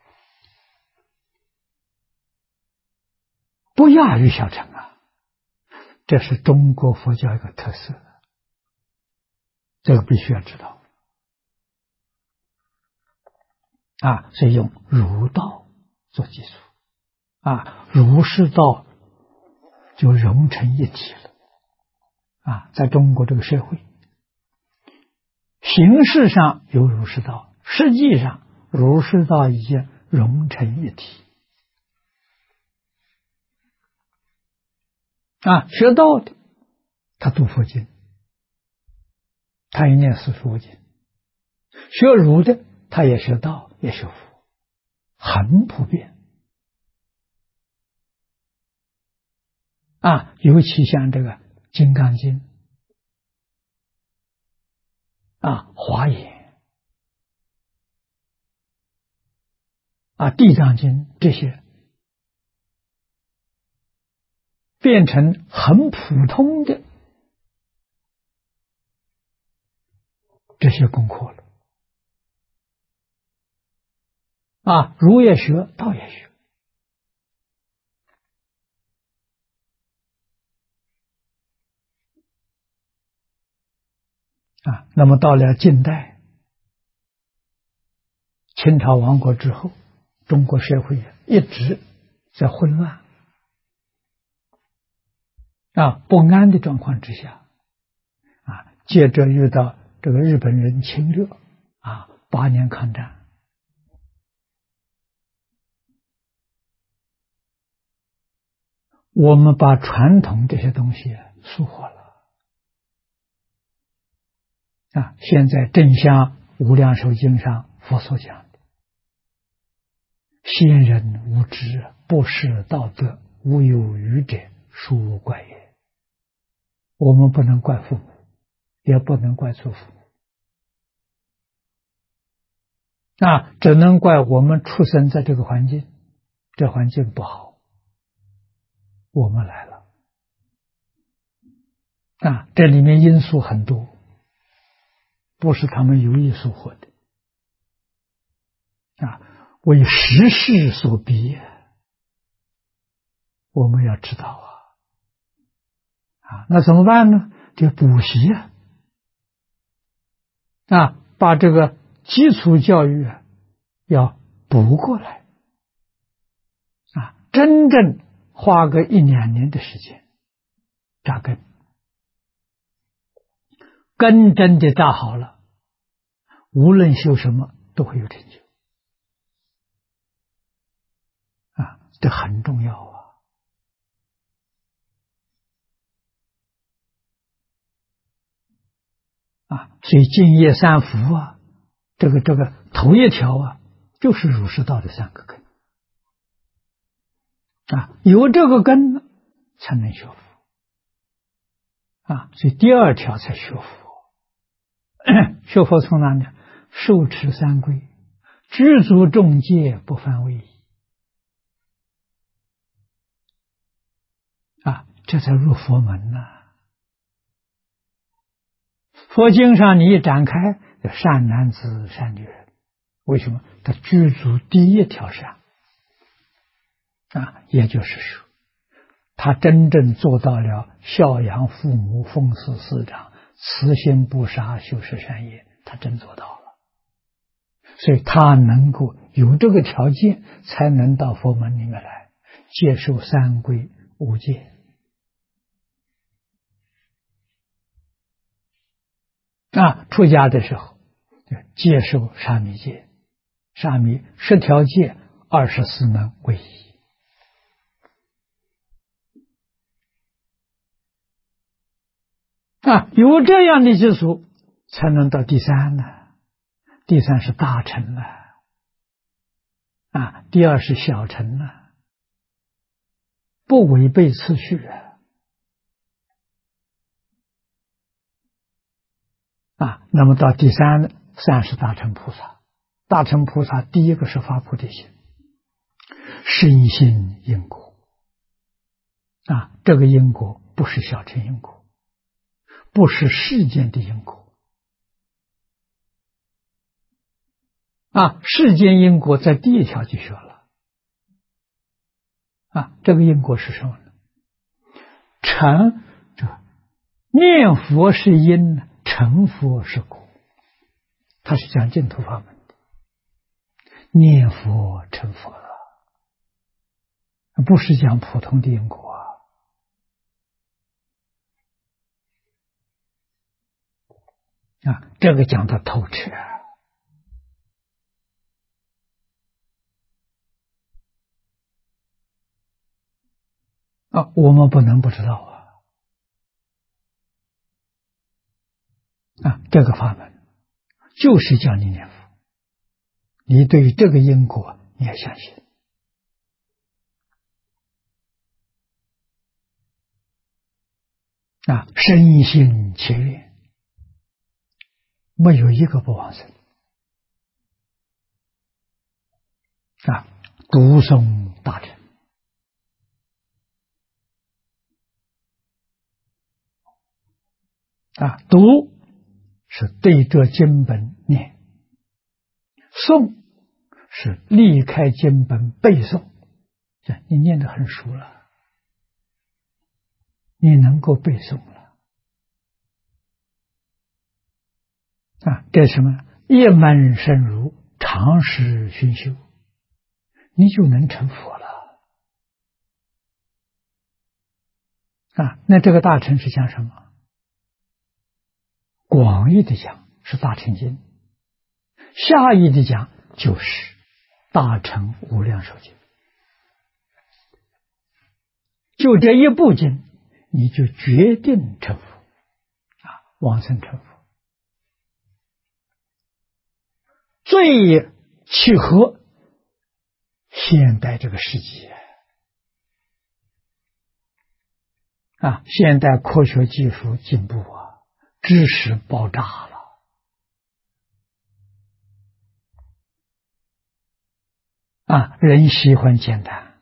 S1: 不亚于小乘这是中国佛教一个特色，这个必须要知道所以用儒道做基础儒释道就融成一体了在中国这个社会，形式上有儒释道，实际上儒释道已经融成一体。学道的他读佛经，他也念四书五经；学儒的他也学道，也学佛，很普遍。尤其像这个《金刚经》华严地藏经这些，变成很普通的这些功课了。儒也学，道也学。那么到了近代，清朝亡国之后，中国社会一直在混乱不安的状况之下接着遇到这个日本人侵略8年抗战，我们把传统这些东西疏忽了现在正像无量寿经上佛所讲的，先人无知，不识道德，无有愚者，殊无怪也。我们不能怪父母，也不能怪错父母只能怪我们出生在这个环境，这环境不好，我们来了这里面因素很多，不是他们有意疏忽的为时势所逼，我们要知道那怎么办呢？就补习把这个基础教育要补过来真正花个1-2年的时间扎根，根真的扎好了，无论修什么都会有成就这很重要所以净业三福这个头一条就是儒释道的3个根有这个根呢才能学佛所以第2条才学佛学佛从哪里？受持3规，知足众戒，不犯违仪这才入佛门佛经上你一展开，善男子善女人，为什么？他具足第1条善也就是说他真正做到了孝养父母，奉事师长，慈心不杀，修持善业，他真做到了，所以他能够有这个条件才能到佛门里面来接受3规5戒出家的时候接受沙弥戒，沙弥10条戒24门为一有这样的基础才能到第3呢。第3是大乘了第2是小乘了，不违背次序那么到第3呢，3是大乘菩萨。大乘菩萨第1个是发菩提心，深信因果这个因果不是小乘因果，不是世间的因果世间因果在第1条就学了这个因果是什么呢？念佛是因，成佛是果，他是讲净土法门的，念佛成佛了，不是讲普通的因果这个讲的透彻我们不能不知道这个法门就是叫你念佛，你对于这个因果你要相信深信切愿，没有一个不往生读诵大乘读是对着经本念，诵是离开经本背诵，你念得很熟了，你能够背诵了这是什么？一门深入，长时熏修，你就能成佛了那这个大乘是讲什么？广义的讲是大乘经，狭义的讲就是大乘无量寿经。就这一部经，你就决定成佛往生成佛，最契合现代这个世界现代科学技术进步知识爆炸了人喜欢简单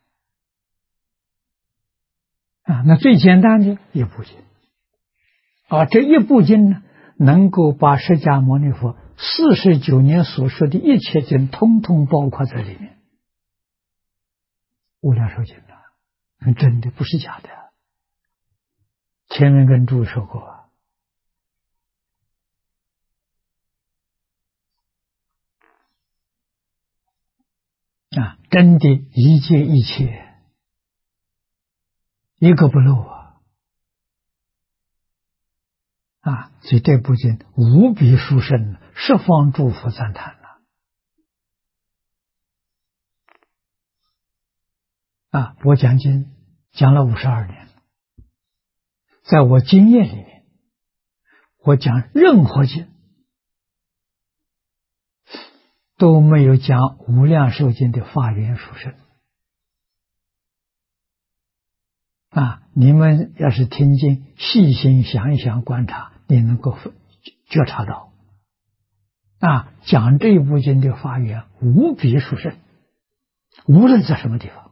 S1: 那最简单的一部经这一部经呢，能够把释迦牟尼佛49年所说的一切经通通包括在里面。无量寿经真的不是假的，前面跟诸位说过真的一切一切一个不漏所以这部经无比殊胜，十方诸佛赞叹我讲经讲了52年，在我经验里面，我讲任何经都没有讲无量寿经的法缘殊胜你们要是听经细心想一想观察，你能够觉察到讲这一部经的法缘无比殊胜，无论在什么地方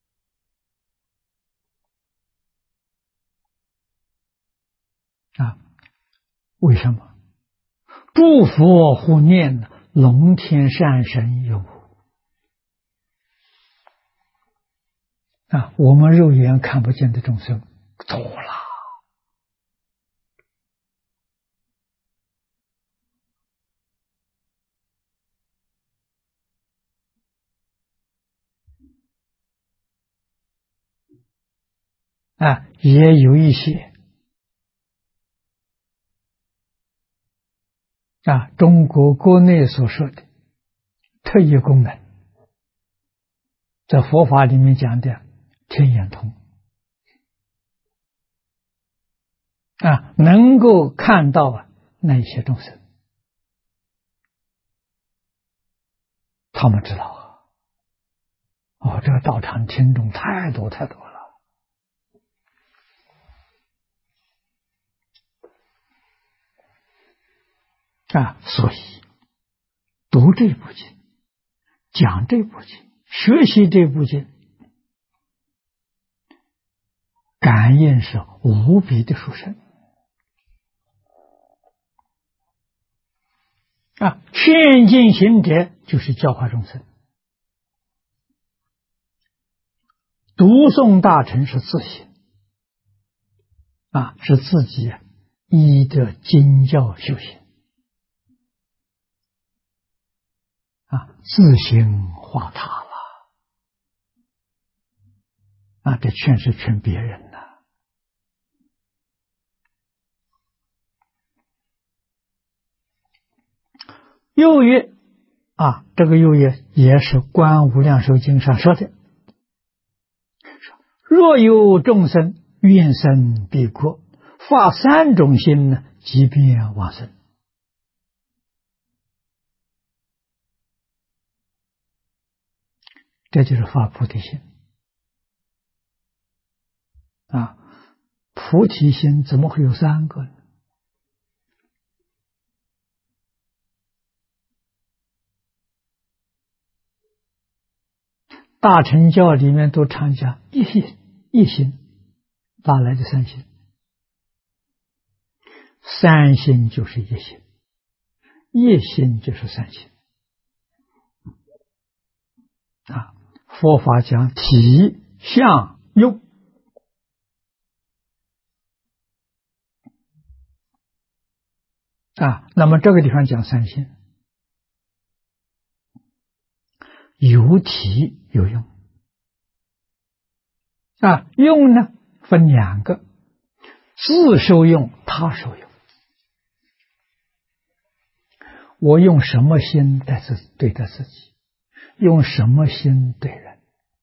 S1: 为什么？诸佛护念龙天善神有我们肉眼看不见的众生多了也有一些中国国内所说的特异功能，在佛法里面讲的天眼通能够看到那些众生，他们知道这个道场听众太多太多了所以读这部经，讲这部经，学习这部经，感应是无比的殊胜劝进行者就是教化众生，读诵大乘是自行是自己依着经教修行自行化他了这劝是劝别人又曰这个又曰也是观无量寿经上说的， 若有众生愿生彼国，发三种心呢，即便往生。这就是发菩提心啊！菩提心怎么会有三个呢？大乘教里面都常讲一心，一心，哪来的三心？三心就是一心，一心就是三心啊！佛法讲体、相、用啊，那么这个地方讲三心，有体有用啊。用呢分两个，自受用，他受用。我用什么心对待自己，用什么心对人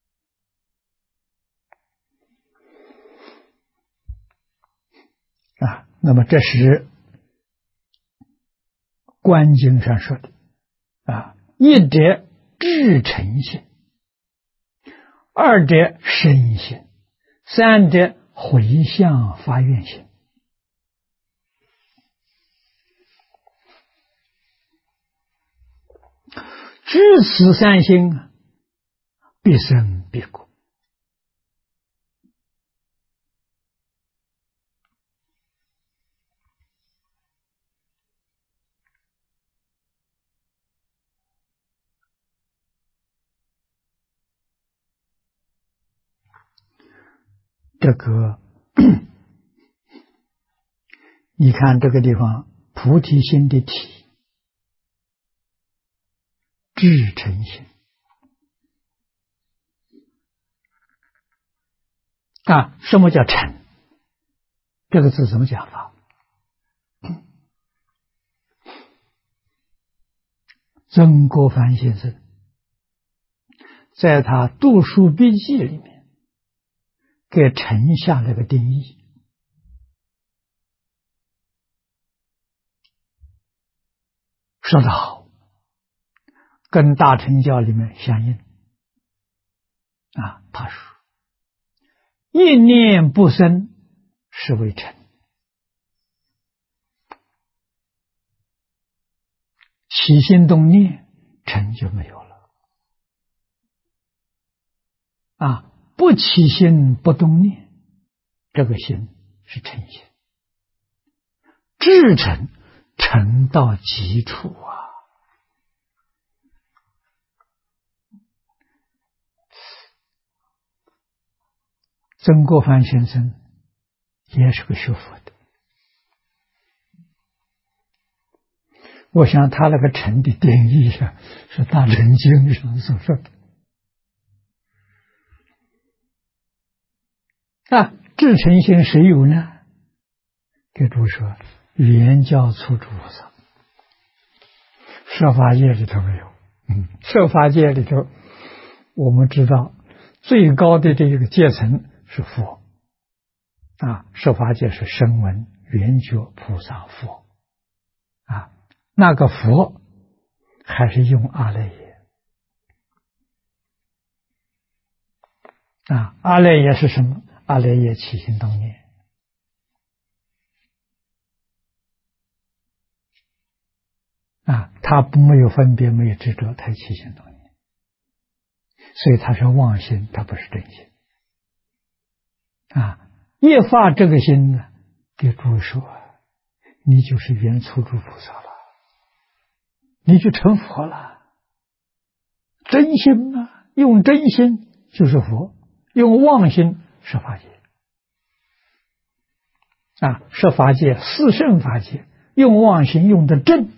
S1: 啊？那么这是观经上说的啊，一者至诚心，二者身心，三者回向发愿心。至此三心，必生必果。这个你看这个地方，菩提心的体，至诚心啊。什么叫诚？这个字怎么讲法？曾国藩先生在他读书笔记里面给诚下了个定义，说得好，跟大乘教里面相应啊。他说一念不生是为诚，起心动念诚就没有了啊。不起心不动念，这个心是诚心。至诚，诚到极处啊！曾国藩先生也是个学佛的，我想他那个诚的定义啊，是大乘经上所说的啊。至诚心谁有呢？给诸说，圆教初住菩萨，设法界里头没有。设法界里头，我们知道最高的这个阶层是佛啊，设法界是声闻、缘觉、菩萨、佛啊。那个佛还是用阿赖耶啊。阿赖耶是什么？阿赖耶起心动念啊，他没有分别，没有执着，他起心动念，所以他是妄心，他不是真心啊。一发这个心呢，给诸位说，你就是圆初住菩萨了，你就成佛了。真心啊，用真心就是佛，用妄心是法界啊。是法界四圣法界，用妄心用的正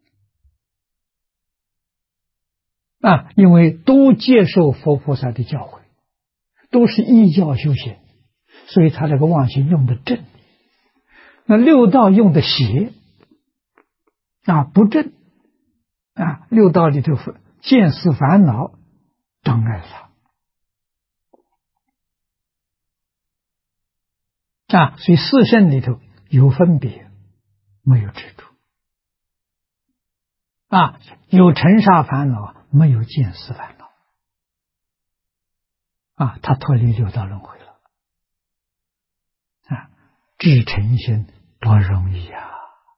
S1: 啊，因为都接受佛菩萨的教诲，都是依教修行，所以他这个妄心用的正。那六道用的邪啊，不正啊，六道里头见思烦恼障碍了所以四圣里头有分别，没有执着。有尘沙烦恼，没有见思烦恼。他脱离六道轮回了。至诚心多容易呀！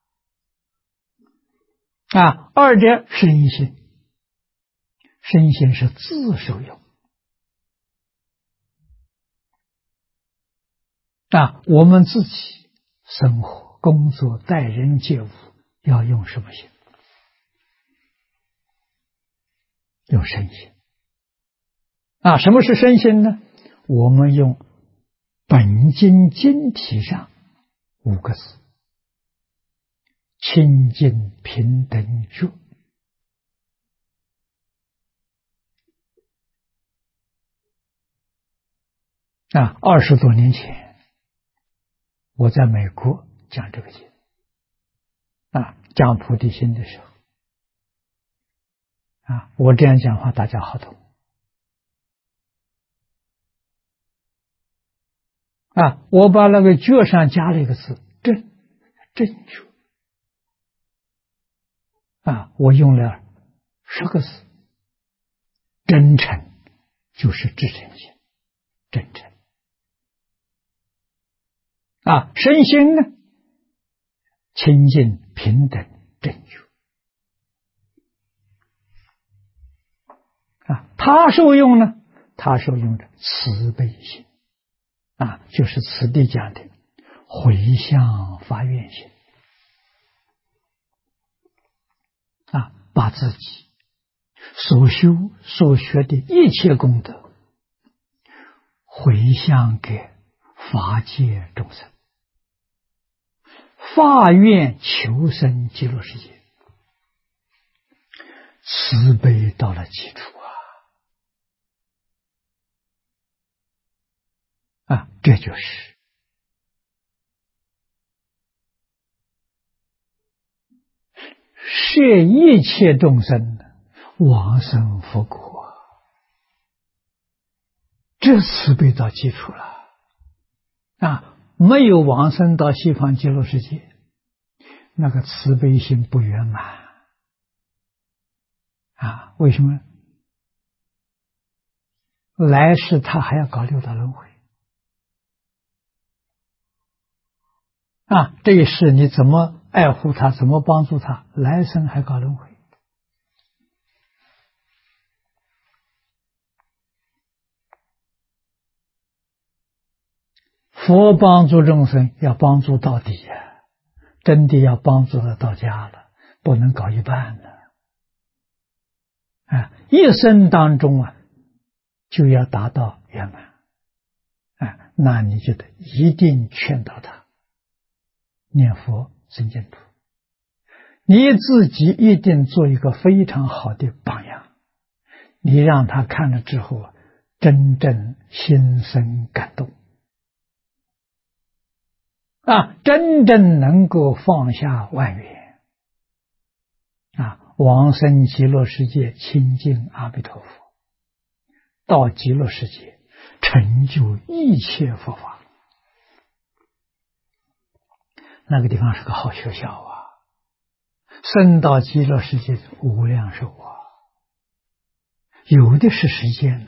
S1: 二者身心，身心是自受用。我们自己生活、工作、待人接物要用什么心？用身心。什么是身心呢？我们用本经经题上5个字：清净平等觉。20多年前，我在美国讲这个经，讲菩提心的时候，我这样讲话大家好懂。我把那个觉上加了一个字，正觉。我用了10个字，真诚就是至诚心，真诚。身心呢，清净平等正觉。他受用呢，他受用的慈悲心，就是此地讲的回向发愿心。把自己所修所学的一切功德回向给法界众生，发愿求生极乐世界，慈悲到了极处这就是摄一切众生往生佛国，这慈悲到极处了。没有往生到西方极乐世界，那个慈悲心不圆满。为什么？来世他还要搞六道轮回。这一世你怎么爱护他，怎么帮助他，来生还搞轮回。佛帮助众生要帮助到底真的要帮助他到家了，不能搞一半的。一生当中就要达到圆满。那你就得一定劝导他念佛生净土，你自己一定做一个非常好的榜样，你让他看了之后真正心生感动，真正能够放下万缘，往生极乐世界亲近阿弥陀佛，到极乐世界成就一切佛法。那个地方是个好学校升到极乐世界无量寿有的是时间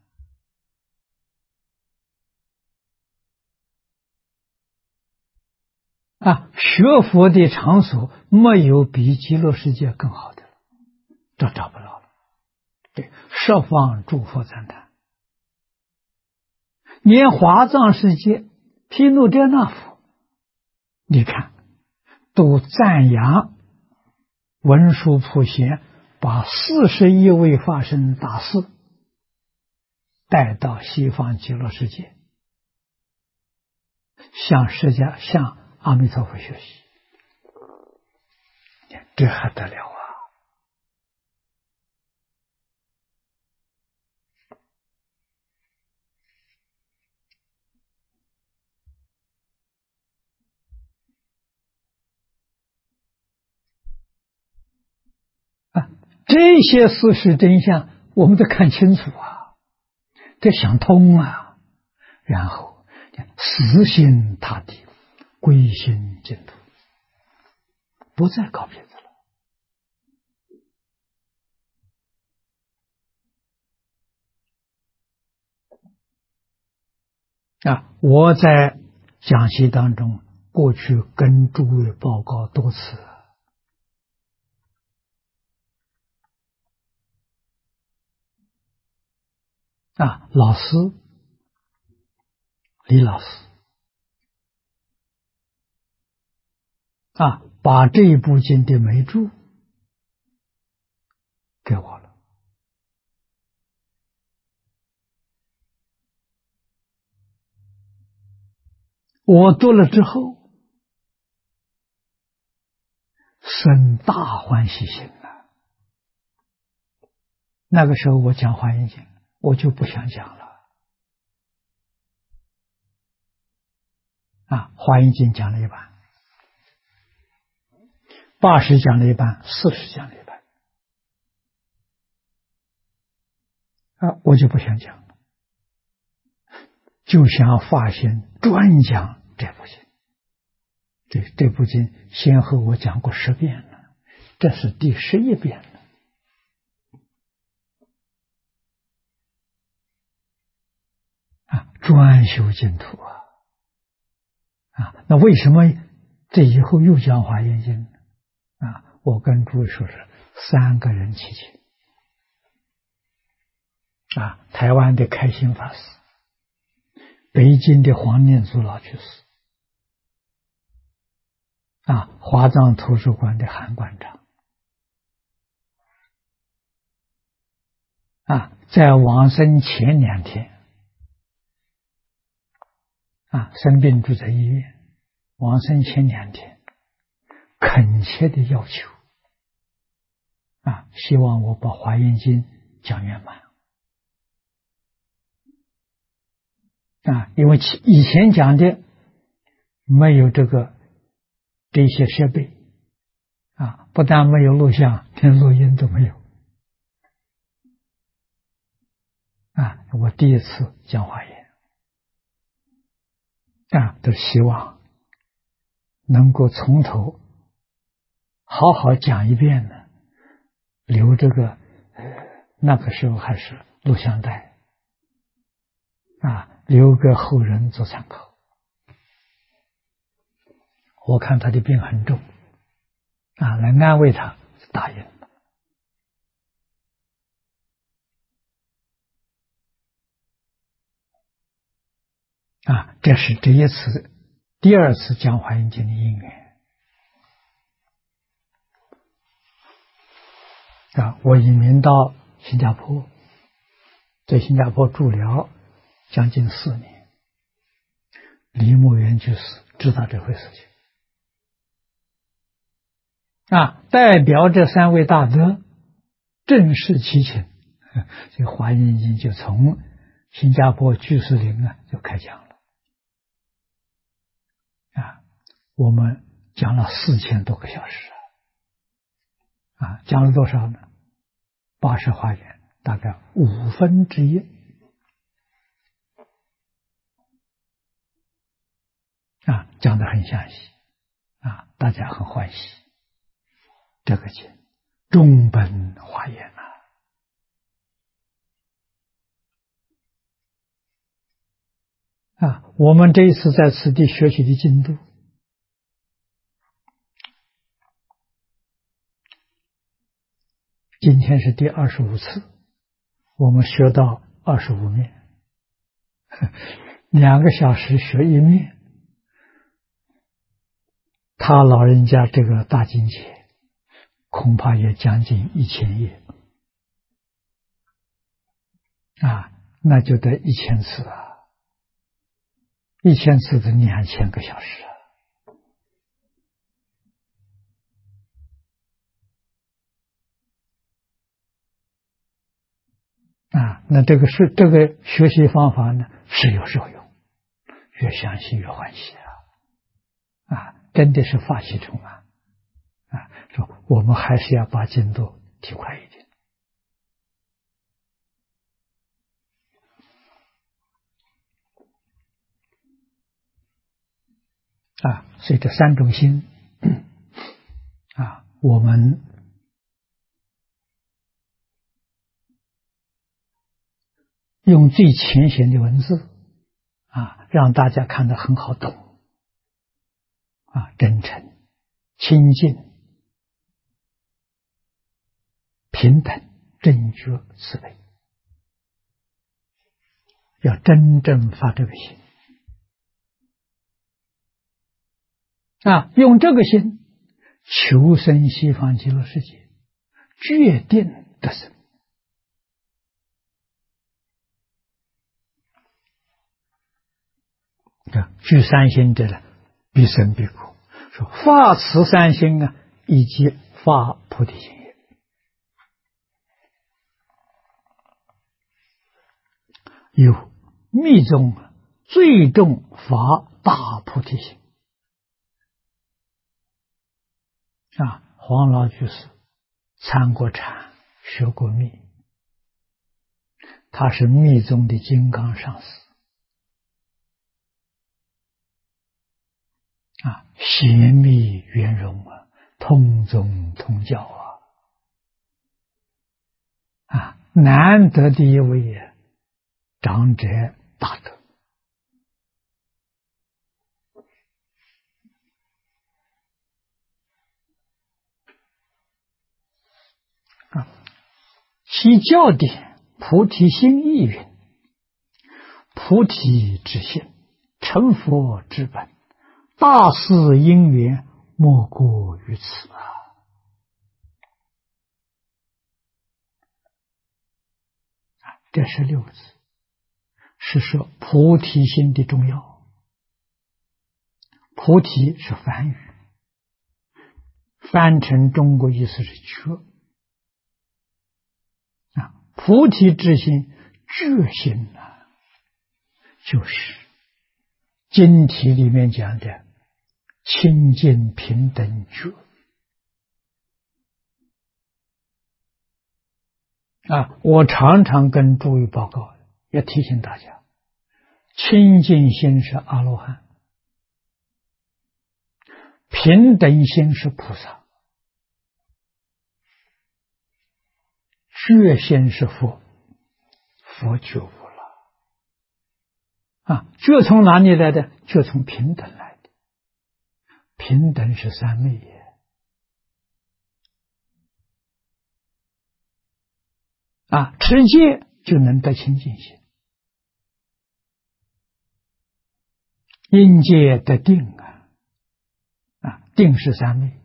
S1: 学佛的场所没有比极乐世界更好的，这找不到了。对，十方诸佛赞叹，连华藏世界毗卢遮那佛，你看都赞扬文殊普贤把41位法身大士带到西方极乐世界，向阿弥陀佛学习，这还得了这些事实真相我们得看清楚得想通然后死心塌地，归心净土，不再搞别的了。我在讲习当中，过去跟诸位报告多次老师李老师把这一部经的眉注给我了。我读了之后，生大欢喜心了。那个时候我讲华严经，我就不想讲了。华严经讲了一半，80讲了一半，40讲了一半，我就不想讲了，就想发心专讲这部经。这部经先后我讲过10遍了，这是第11遍了。专修净土那为什么这以后又讲华严经呢？我跟诸位说是3个人齐请台湾的开心法师，北京的黄念祖老居士华藏图书馆的韩馆长在往生前2天生病住在医院，往生前2天恳切的要求希望我把华严经讲圆满因为以前讲的没有这些设备不但没有录像，连录音都没有我第一次讲华严都希望能够从头好好讲一遍呢，留这个那个时候还是录像带留给后人做参考。我看他的病很重来安慰他，答应了这是这一次第2次讲华严经的因缘我移民到新加坡，在新加坡住疗将近4年，李牧原居士知道这回事情代表这3位大德正式祈请，这个华严经就从新加坡居士林就开讲了我们讲了4000多个小时讲了多少呢？80华严，大概1/5讲得很详细大家很欢喜。这个经中本华严我们这一次在此地学习的进度今天是第25次，我们学到25面，2个小时学1面，他老人家这个大境界恐怕也将近1000页那就得1000次1000次的2000个小时那这个学习方法呢是有受用，越详细越欢喜真的是法喜充满说我们还是要把进度提快一点所以这三种心我们用最浅显的文字让大家看得很好懂真诚、清净、平等、正觉、慈悲，要真正发这个心用这个心求生西方极乐世界，决定得生。具三心者呢，必生必果。说发此三心以及发菩提心也。有密宗最重发大菩提心黄老居士参过禅，学过密，他是密宗的金刚上师贤密圆融通宗通教难得的一位长者大德其教典菩提心意云：菩提之心，成佛之本，大事因缘莫过于此这16个字是说菩提心的重要。菩提是梵语，翻成中国意思是觉菩提之心，觉心就是经题里面讲的清净平等觉我常常跟诸位报告，也提醒大家，清净心是阿罗汉，平等心是菩萨，觉心是佛，佛觉悟了觉从哪里来的？觉从平等来的，平等是三昧也持戒就能得清净心，因戒得定定是三昧，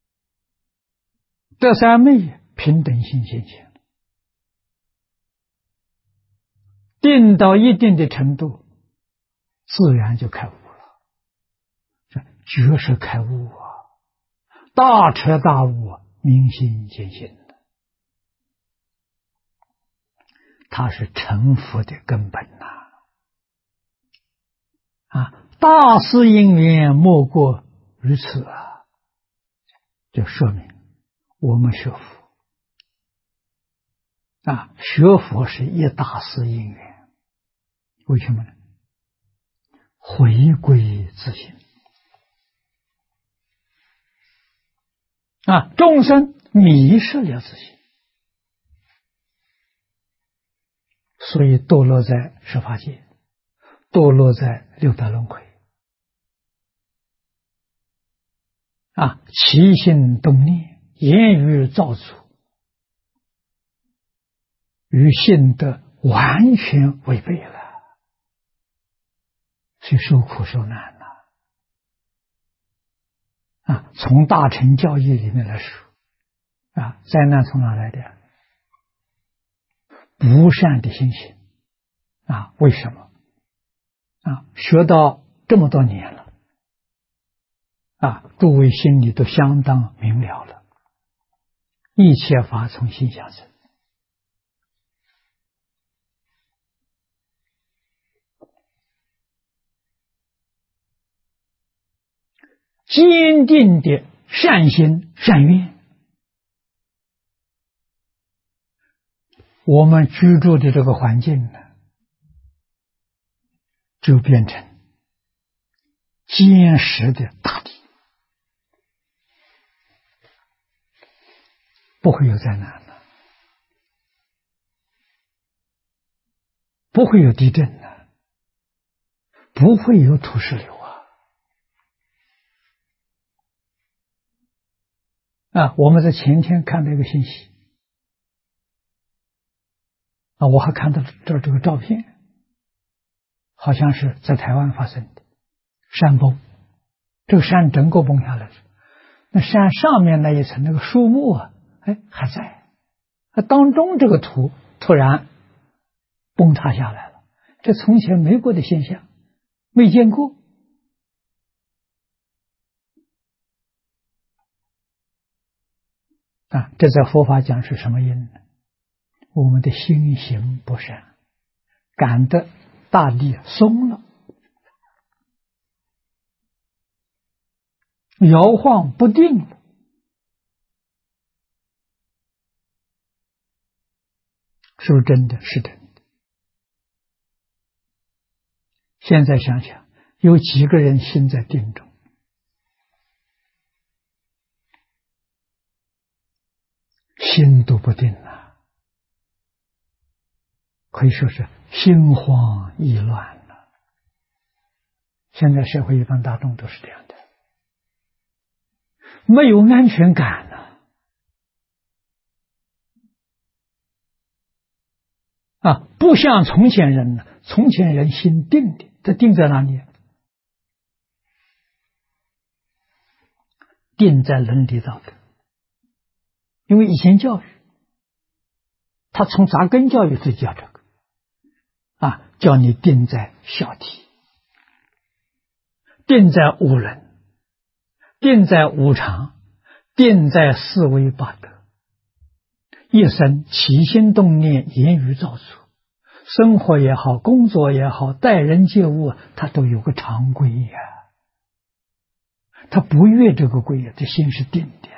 S1: 得三昧平等心现前，定到一定的程度，自然就开悟了。觉是开悟大彻大悟，明心见性的，它是成佛的根本大事因缘莫过于此就说明我们学佛学佛是一大事因缘。为什么呢？回归自性众生迷失了自性，所以堕落在十法界，堕落在六道轮回起心动念，言语造作，与性德完全违背了，所以受苦受难从大乘教义里面来说灾难从哪来的？不善的心性为什么学到这么多年了诸位心里都相当明了了，一切法从心想生。坚定的善心善愿，我们居住的这个环境呢，就变成坚实的大地不会有灾难了，不会有地震了，不会有土石流我们在前天看到一个信息我还看到这个照片，好像是在台湾发生的山崩，这个山整个崩下来了，那山上面那一层那个树木还在，当中这个土突然崩塌下来了，这从前没过的现象，没见过这在佛法讲是什么因呢？我们的心行不善，感得大地松了，摇晃不定了，是不是真的？是真的。现在想想，有几个人心在定中？心都不定了，可以说是心慌意乱了。现在社会一般大众都是这样的，没有安全感了不像从前人呢，从前人心定的，这定在哪里？定在伦理道德。因为以前教育，他从扎根教育就教这个叫你定在孝悌，定在无人，定在无常，定在四维八德，一生起心动念言语造作，生活也好，工作也好，待人接物他都有个常规他不越这个规这心是定的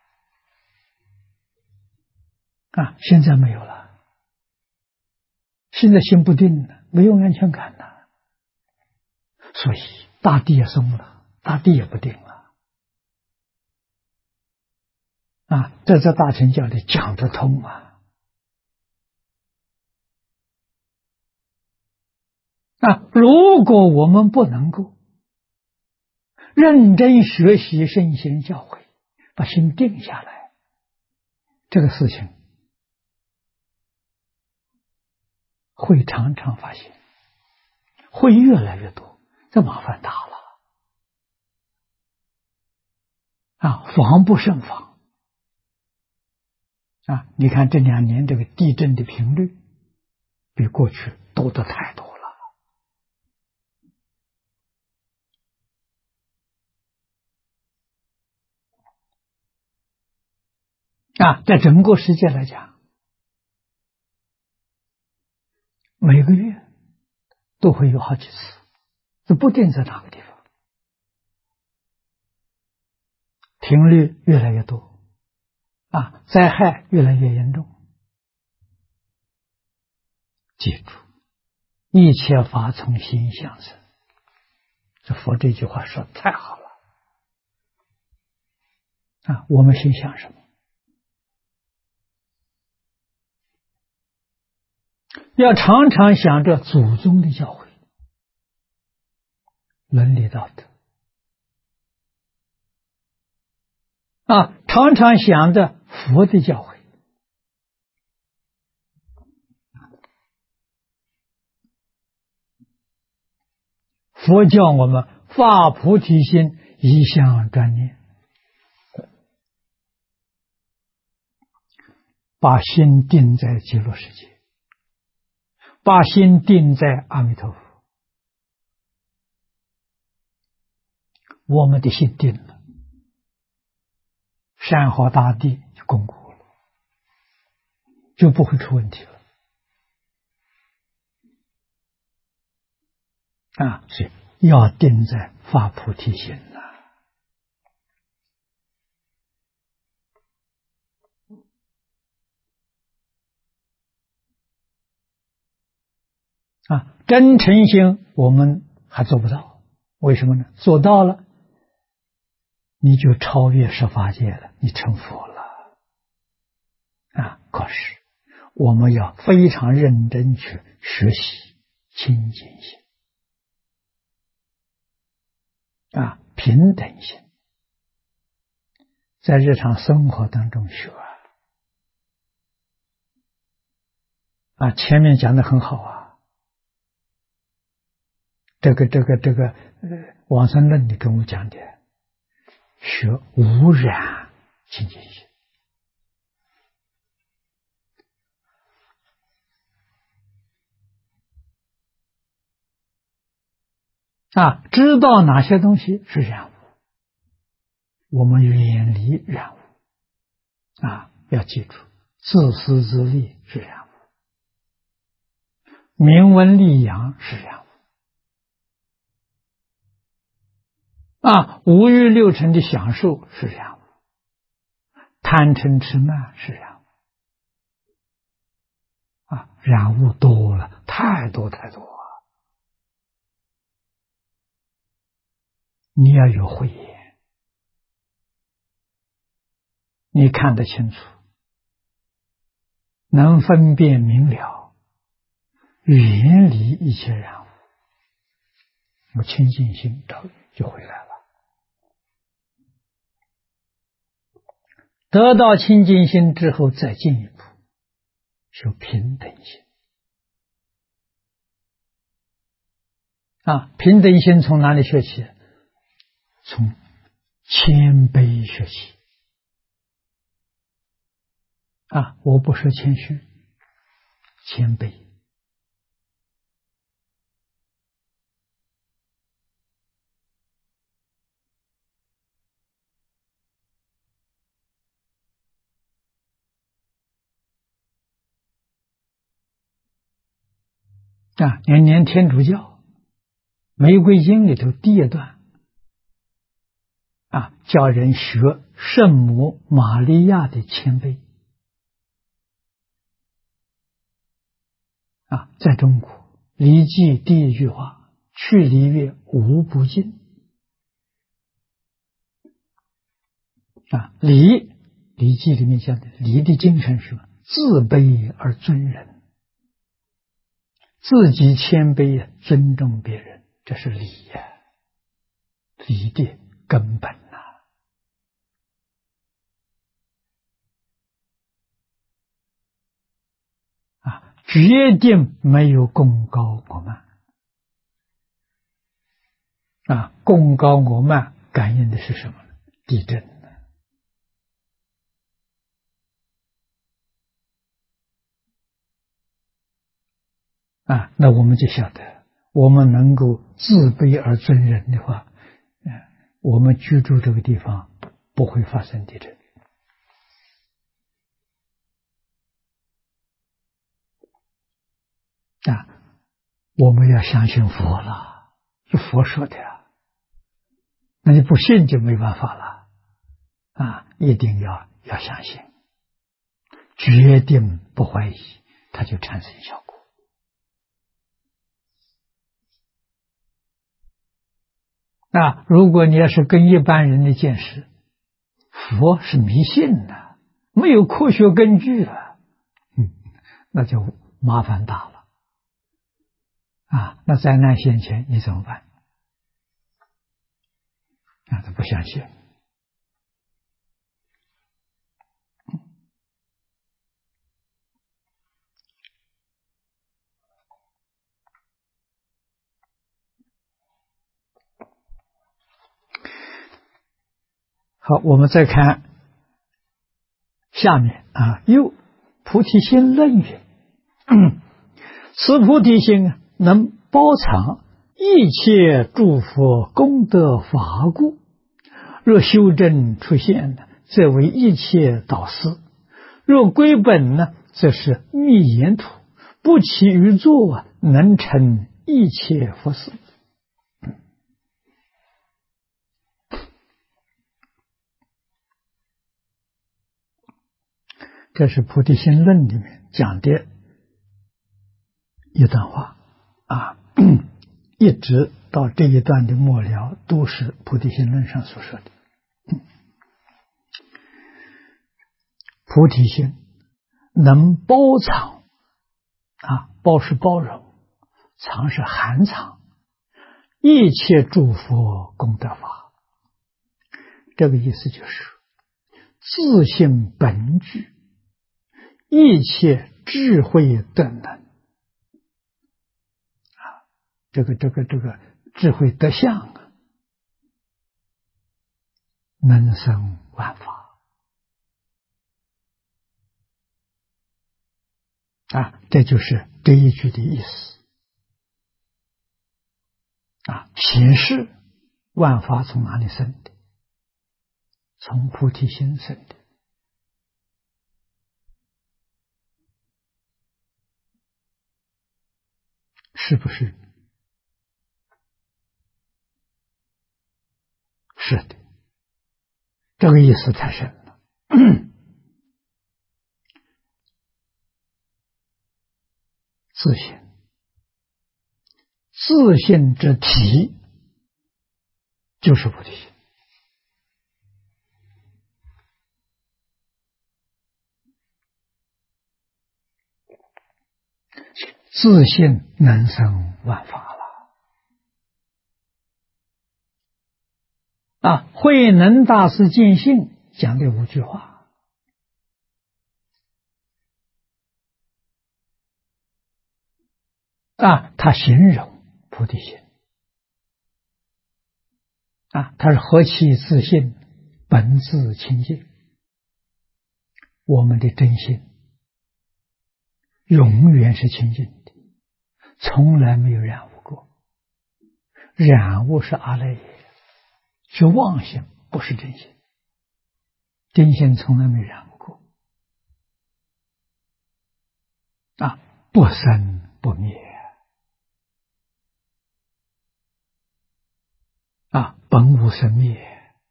S1: 现在没有了，现在心不定了，没有安全感了，所以大地也松了，大地也不定了这在大乘教里讲得通如果我们不能够认真学习圣贤教诲，把心定下来，这个事情会常常发现，会越来越多，这麻烦大了防不胜防你看这2年这个地震的频率比过去多得太多了在整个世界来讲，每个月都会有好几次，这不定在哪个地方，频率越来越多灾害越来越严重。记住，一切法从心想生，这佛这句话说得太好了我们心想什么？要常常想着祖宗的教诲，伦理道德常常想着佛的教诲。佛教我们发菩提心，一向专念，把心定在极乐世界，把心定在阿弥陀佛，我们的心定了，山河大地就巩固了，就不会出问题了所以要定在发菩提心真诚心我们还做不到，为什么呢？做到了你就超越十法界了，你成佛了可是我们要非常认真去学习清净心平等心，在日常生活当中学前面讲的很好这个往生论里跟我讲的，学无染清净心知道哪些东西是染污，我们远离染污要记住，自私自利是染污，名闻利养是染污五欲六尘的享受是染污，贪嗔痴慢是染污染污多了，太多你要有慧眼，你看得清楚，能分辨明了，远离一切染污，我清净心就回来了。得到清净心之后，再进一步修平等心平等心从哪里学起？从谦卑学习我不说谦虚，谦卑念天主教玫瑰经里头第一段叫人学圣母玛利亚的谦卑在中国礼记第一句话，去礼乐无不尽礼记里面讲的礼的精神是什么？自卑而尊人，自己谦卑尊重别人，这是礼礼的根本决定没有功高我慢功高我慢感应的是什么呢？地震那我们就晓得，我们能够自卑而尊人的话，我们居住这个地方不会发生地震我们要相信佛了，是佛说的那你不信就没办法了一定要相信，决定不怀疑，它就产生效果如果你要是跟一般人的见识，佛是迷信的，没有科学根据那就麻烦大了那灾难现前你怎么办？他不相信好，我们再看下面又菩提心论云此菩提心能包藏一切诸佛功德法故，若修正出现则为一切导师，若归本则是密言土，不起于作能成一切佛事这是菩提心论里面讲的一段话一直到这一段的末了都是菩提心论上所说的菩提心能包藏包是包容，藏是含藏，一切诸佛功德法。这个意思就是自性本具，一切智慧德能这个智慧德相能生万法这就是这一句的意思显示万法从哪里生的？从菩提心生的。是不是？是的，这个意思太深了。自信，自信之体就是菩提心。自信能生万法了慧能大师见性讲的5句话他形容菩提心他是何其自信，本自清净。我们的真心永远是清净的，从来没有染污过。染污是阿赖耶，是妄心，不是真心。真心从来没染污过不生不灭本无生灭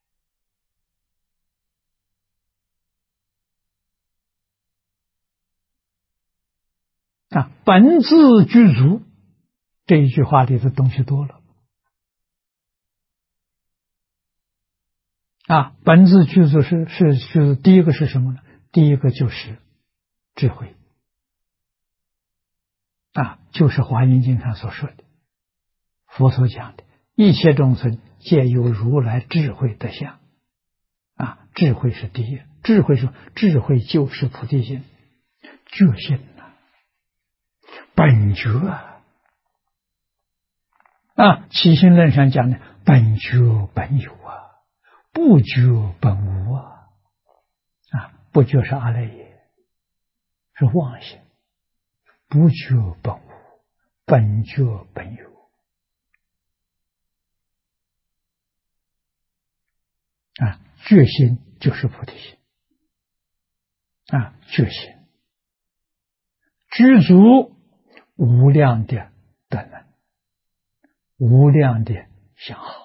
S1: 本自具足。这一句话里的东西多了本自具足是第一个是什么呢？第一个就是智慧就是华严经上所说的，佛所讲的一切众生皆有如来智慧德相智慧是第一，智慧就是菩提心，觉性本觉起心论上讲的本觉本有不觉本无不觉是阿赖耶，是妄心，不觉本无，本觉本有觉心就是菩提心觉心具足无量的德能，无量的相好，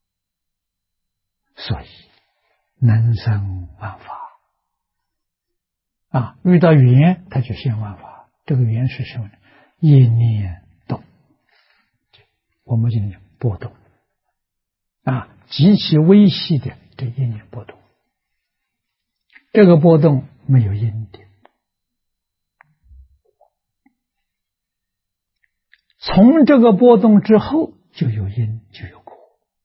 S1: 所以能生万法遇到缘他就现万法。这个缘是什么呢？一念动，我们就讲波动极其微细的这一念波动，这个波动没有因的，从这个波动之后就有因就有果，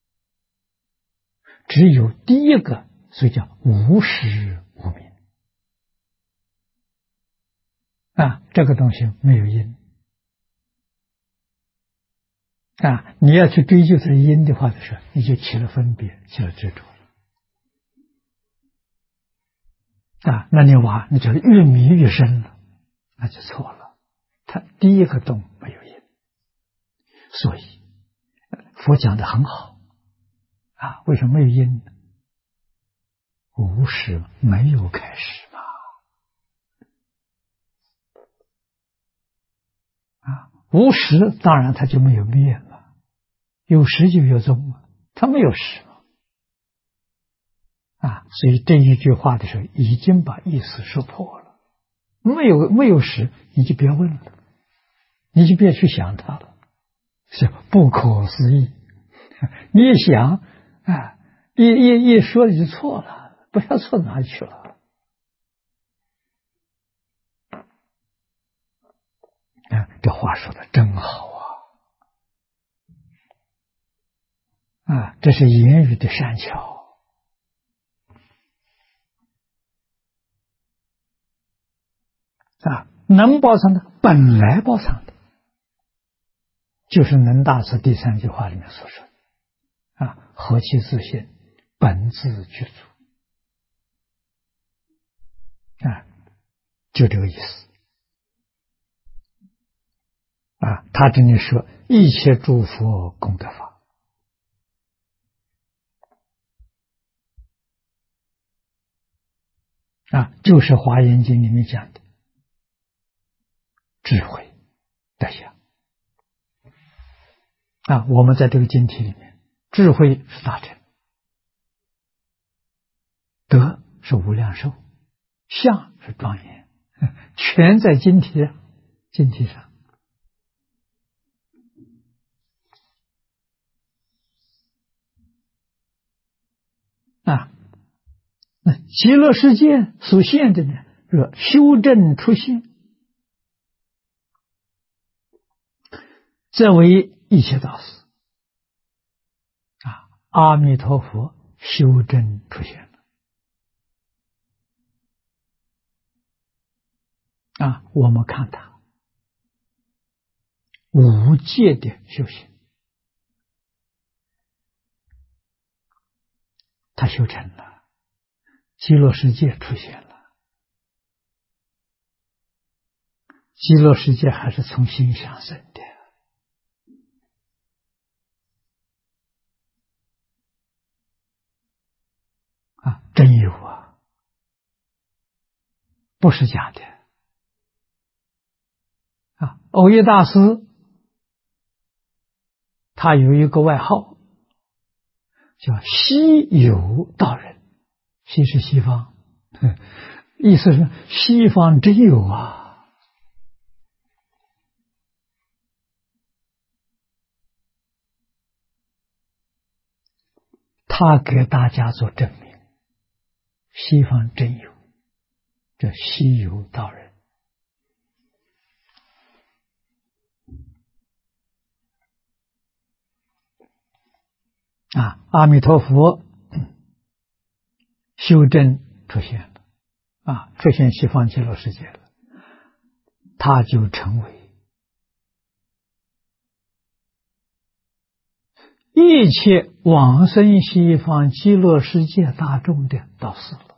S1: 只有第一个，所以叫无始无明这个东西没有因你要去追究这个因的话的时候，你就起了分别，起了执着那你觉得越迷越深了，那就错了。它第一个动没有因，所以佛讲的很好为什么没有因呢？无始没有开始嘛无始当然它就没有灭了，有始就有终它没有始所以这一句话的时候已经把意思说破了。没有始你就别问了，你就别去想它了，是不可思议。你一想一说就错了，不要错哪里去了这话说的真好啊！这是言语的善巧啊！能包藏的，本来包藏的，就是能大师第3句话里面所说的啊，何其自性，本自具足啊，就这个意思啊。他这里说一切诸佛功德法啊，就是华严经里面讲的智慧德相啊。我们在这个经题里面，智慧是大乘，德是无量寿，相是庄严，全在经题上啊。那极乐世界所现的呢，是修正出现，这为一切大事啊。阿弥陀佛修正出现了啊。我们看他无界的修行，他修成了，极乐世界出现了。极乐世界还是从心想生的啊，真有啊，不是假的啊。藕益大师他有一个外号叫西游道人，西是西方，意思是西方真有啊。他给大家做证明，西方真有，这西游道人啊。阿弥陀佛修正出现了啊，出现西方极乐世界了，他就成为一切往生西方极乐世界大众的导师了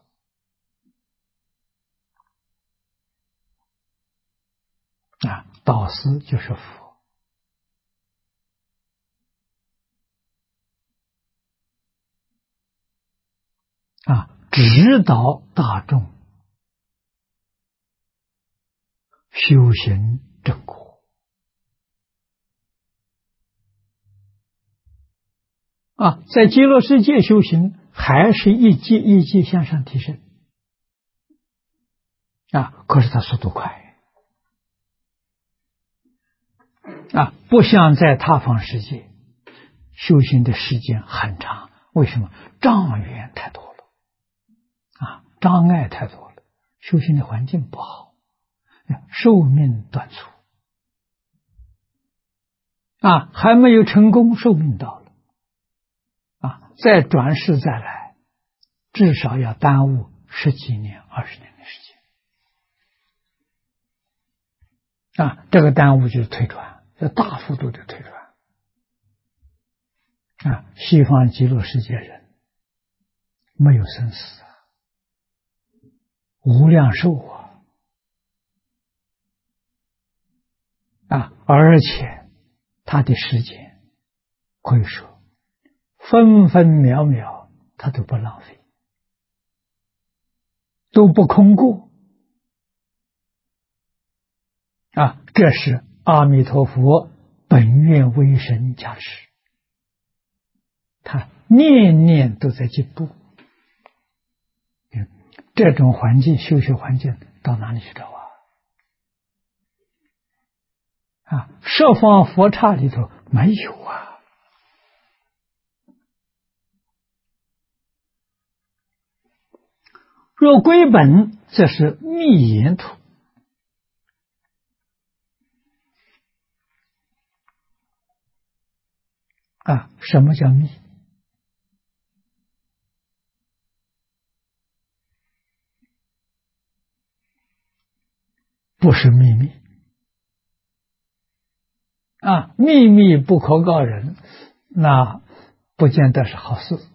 S1: 啊。导师就是佛啊，指导大众修行正果啊。在极乐世界修行还是一阶一阶向上提升啊，可是它速度快啊，不像在他方世界修行的时间很长。为什么？障缘太多了啊，障碍太多了，修行的环境不好，寿命短促啊，还没有成功，寿命到了啊，再转世再来，至少要耽误10几年、20年的时间啊。这个耽误就是退转，要大幅度的退转啊。西方极乐世界人没有生死啊，无量寿啊，而且他的时间可以说分分秒秒他都不浪费，都不空过啊。这是阿弥陀佛本愿威神加持，他念念都在进步。这种环境，修学环境到哪里去找啊？十方佛刹里头没有啊。若归本，则是密言土什么叫密？不是秘密秘密不可告人，那不见得是好事。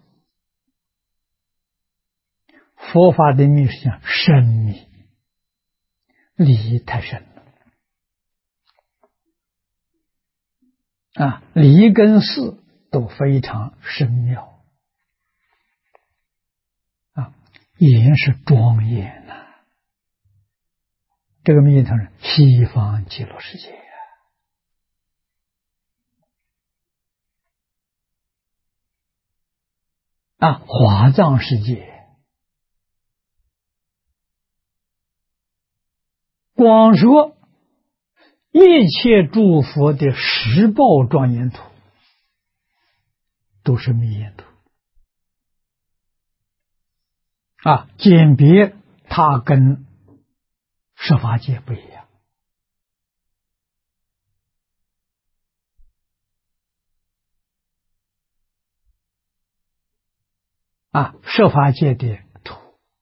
S1: 佛法的密是讲深密，理太深了理跟事都非常深妙言是庄严这个密藏是西方极乐世界华藏世界，光说一切诸佛的十报庄严图都是密严图简别它跟十法界不一样十法界的图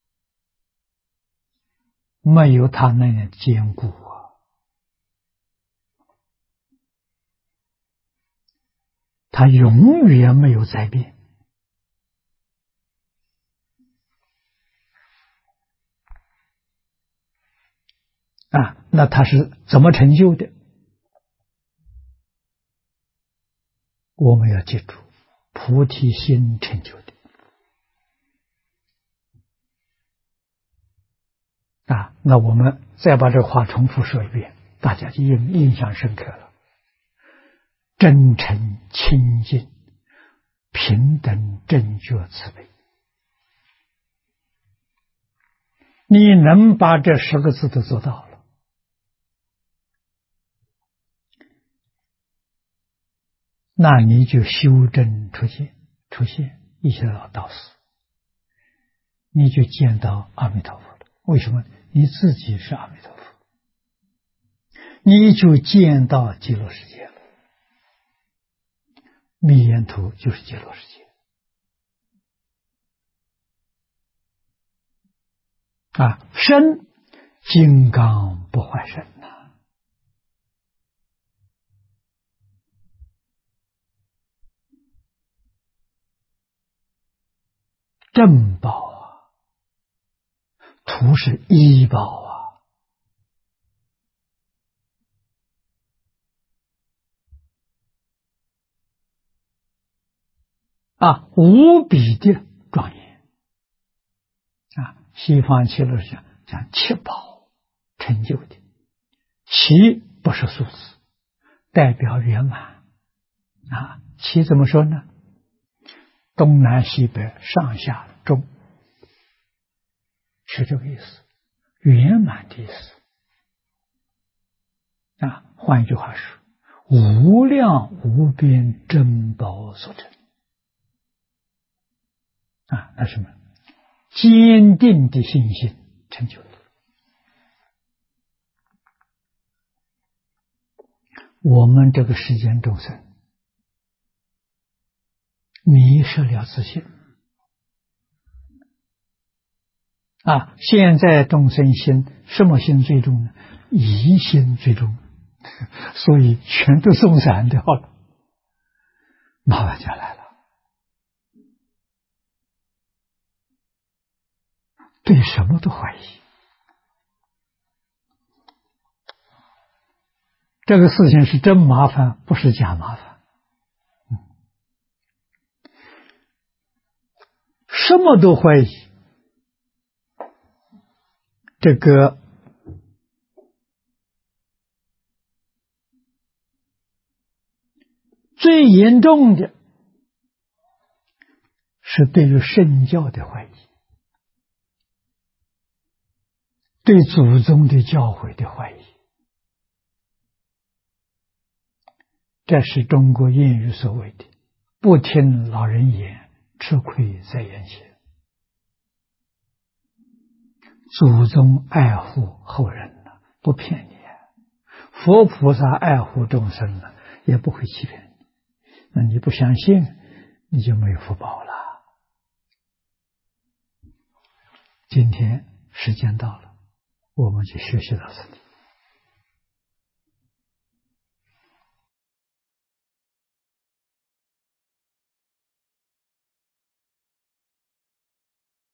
S1: 没有它那样坚固它永远没有灾变那它是怎么成就的？我们要记住，菩提心成就的那我们再把这话重复说一遍，大家就印象深刻了。真诚清净平等正觉慈悲，你能把这10个字都做到了，那你就修正出现一切老道士，你就见到阿弥陀佛了。为什么？你自己是阿弥陀佛，你就见到极乐世界了。密严图就是极乐世界身金刚不坏身正报图是医报无比的庄严西方极乐世界讲七宝成就的，七不是数字，代表圆满七怎么说呢？东南西北上下中，是这个意思，圆满的意思换一句话说，无量无边珍宝所成那什么？坚定的信心成就了。我们这个世间众生迷失了自信现在众生心什么心最重呢？疑心最重，所以全都松散掉了，麻烦就来了。对什么都怀疑，这个事情是真麻烦，不是假麻烦。什么都怀疑，这个最严重的是对于圣教的怀疑，对祖宗的教诲的怀疑。这是中国谚语所谓的不听老人言，吃亏在眼前。祖宗爱护后人了，不骗你佛菩萨爱护众生了，也不会欺骗你。 那你不相信，你就没有福报了。今天时间到了，我们就学习到这里。